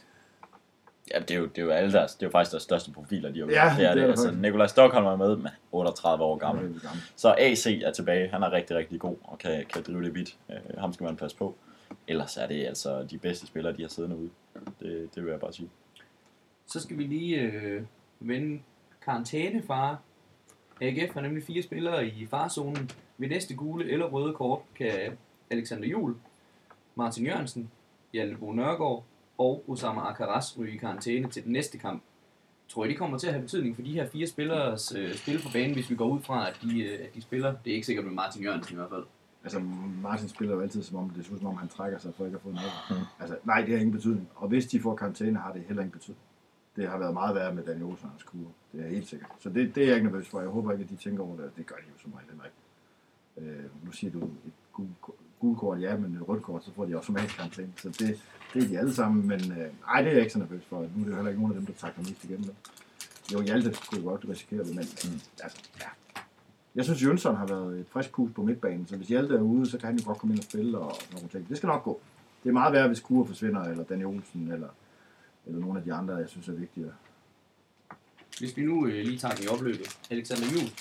Ja, det er jo, det er jo alle deres, det er jo faktisk deres største profiler, de har Ja, det er det er det. det Altså, faktisk. Nikolaj Stockholm er med, med otteogtredive år gammel. Det er gammel. Så A C er tilbage, han er rigtig, rigtig god og kan, kan drive det vidt. Øh, ham skal man passe på. Ellers er det altså de bedste spillere, de har siddende ude. Det, det vil jeg bare sige. Så skal vi lige øh, vende karantænefare. A G F har nemlig fire spillere i farezonen. Ved næste gule eller røde kort kan Alexander Juhl, Martin Jørgensen, Hjalte Bo Nørgaard og Osama Akaras ryge i karantæne til den næste kamp. Tror I, det kommer til at have betydning for de her fire spillers øh, spil på banen, hvis vi går ud fra, at de, øh, at de spiller? Det er ikke sikkert med Martin Jørgensen i hvert fald. Altså, Martin spiller jo altid som om, det ser ud som om, han trækker sig for ikke at få noget. Mm. Altså, nej, det har ingen betydning. Og hvis de får karantæne, har det heller ingen betydning. Det har været meget værre med Daniel Olsen og hans kur. Det er helt sikkert. Så det, det er jeg ikke nervøs for. Jeg håber ikke, at de tænker over det. Det gør de jo som regel heller ikke. Øh, nu siger du et gult gul kort, ja, men et rødt kort, så får de automatisk karantæne. Så det, det er de alle sammen, men øh, nej, det er jeg ikke så nervøs for. Nu er det jo heller ikke nogen af dem, der tager mest igennem det. Jo, Hjalte kunne godt risikere det, men mm. altså, ja. Jeg synes, Jønsson har været et frisk pus på midtbanen, så hvis Hjalte er ude, så kan han jo godt komme ind og spille og nogle ting. Det skal nok gå. Det er meget værre, hvis Kure forsvinder, eller Daniel Olsen, eller, eller nogle af de andre, jeg synes er vigtigere. Hvis vi nu øh, lige tager den i opløbet. Alexander Juhl.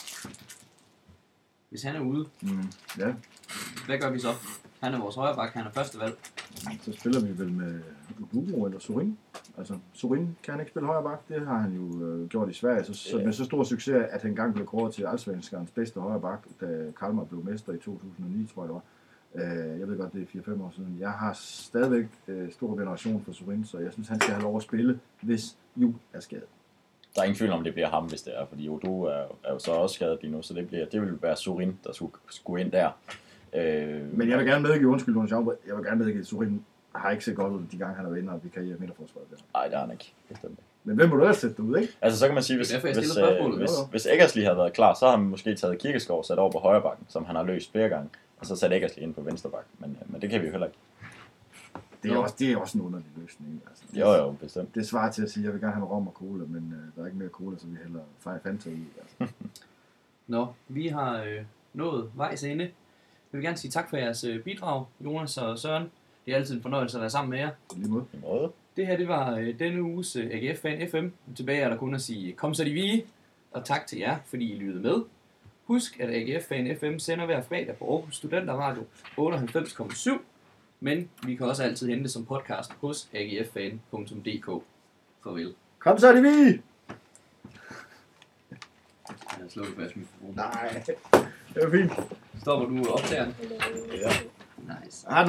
Hvis han er ude, Mm, ja, hvad gør vi så? Han er vores højre bak, han er første valg. så spiller vi vel med Ugo eller Sorin. Altså, Sorin kan han ikke spille højre bak. Det har han jo øh, gjort i Sverige. Så, så, Ja. med så stor succes, at han engang blev kåret til Allsvenskarens bedste højre bak, da Kalmar blev mester i to tusind og ni, tror jeg det var. Øh, jeg ved godt, det er fire fem år siden. Jeg har stadigvæk øh, stor veneration for Sorin, så jeg synes, han skal have lov at spille, hvis Juhl er skadet. Der er ingen tvivl om, det bliver ham, hvis det er, fordi Odo er, er jo så også skadet lige nu, så det, bliver, det vil være Sorin, der skulle, skulle ind der. Øh, Men jeg vil gerne medgive, undskyld, Jonas Schaumburg, jeg vil gerne medgive, at Sorin har ikke set godt ud, de gange han har været inde og vikarierer midterforsvaret der. Nej, det har han ikke. Bestemt. Men hvem må du ellers sætte det ud, ikke? Altså, så kan man sige, hvis, Det er derfor, jeg hvis, stiller øh, spørgsmålet. hvis, Jo, jo. hvis Eggersli havde været klar, så har han måske taget Kirkeskov sat over på højre bakken, som han har løst flere gange, og så sat Eggersli ind på venstre bakken. Men, øh, men det kan vi jo heller ikke. Det er, Nå. også, det er også en underlig løsning. Altså, det, Jo, jo, bestemt. det svarer til at sige, at jeg vil gerne have rom og cola, men øh, der er ikke mere cola, så vi hælder Fire Fanta i. Altså. Nå, vi har øh, nået vejs ende. Jeg vil gerne sige tak for jeres øh, bidrag, Jonas og Søren. Det er altid en fornøjelse at være sammen med jer. Lige måde. I måde. Det her, det var øh, denne uges øh, A G F-fan F M. Tilbage er der kun at sige, kom så de vige, og tak til jer, fordi I lyttede med. Husk, at A G F-fan F M sender hver fredag på Aarhus Studenter Radio otteoghalvfems komma syv, men vi kan også altid hente det som podcast hos a g f fan punktum d k. Farvel. Kom så, de vi! Jeg har slået fast mikrofonen. Nej, det er fint. Stopper du optageren? Ja. Nice.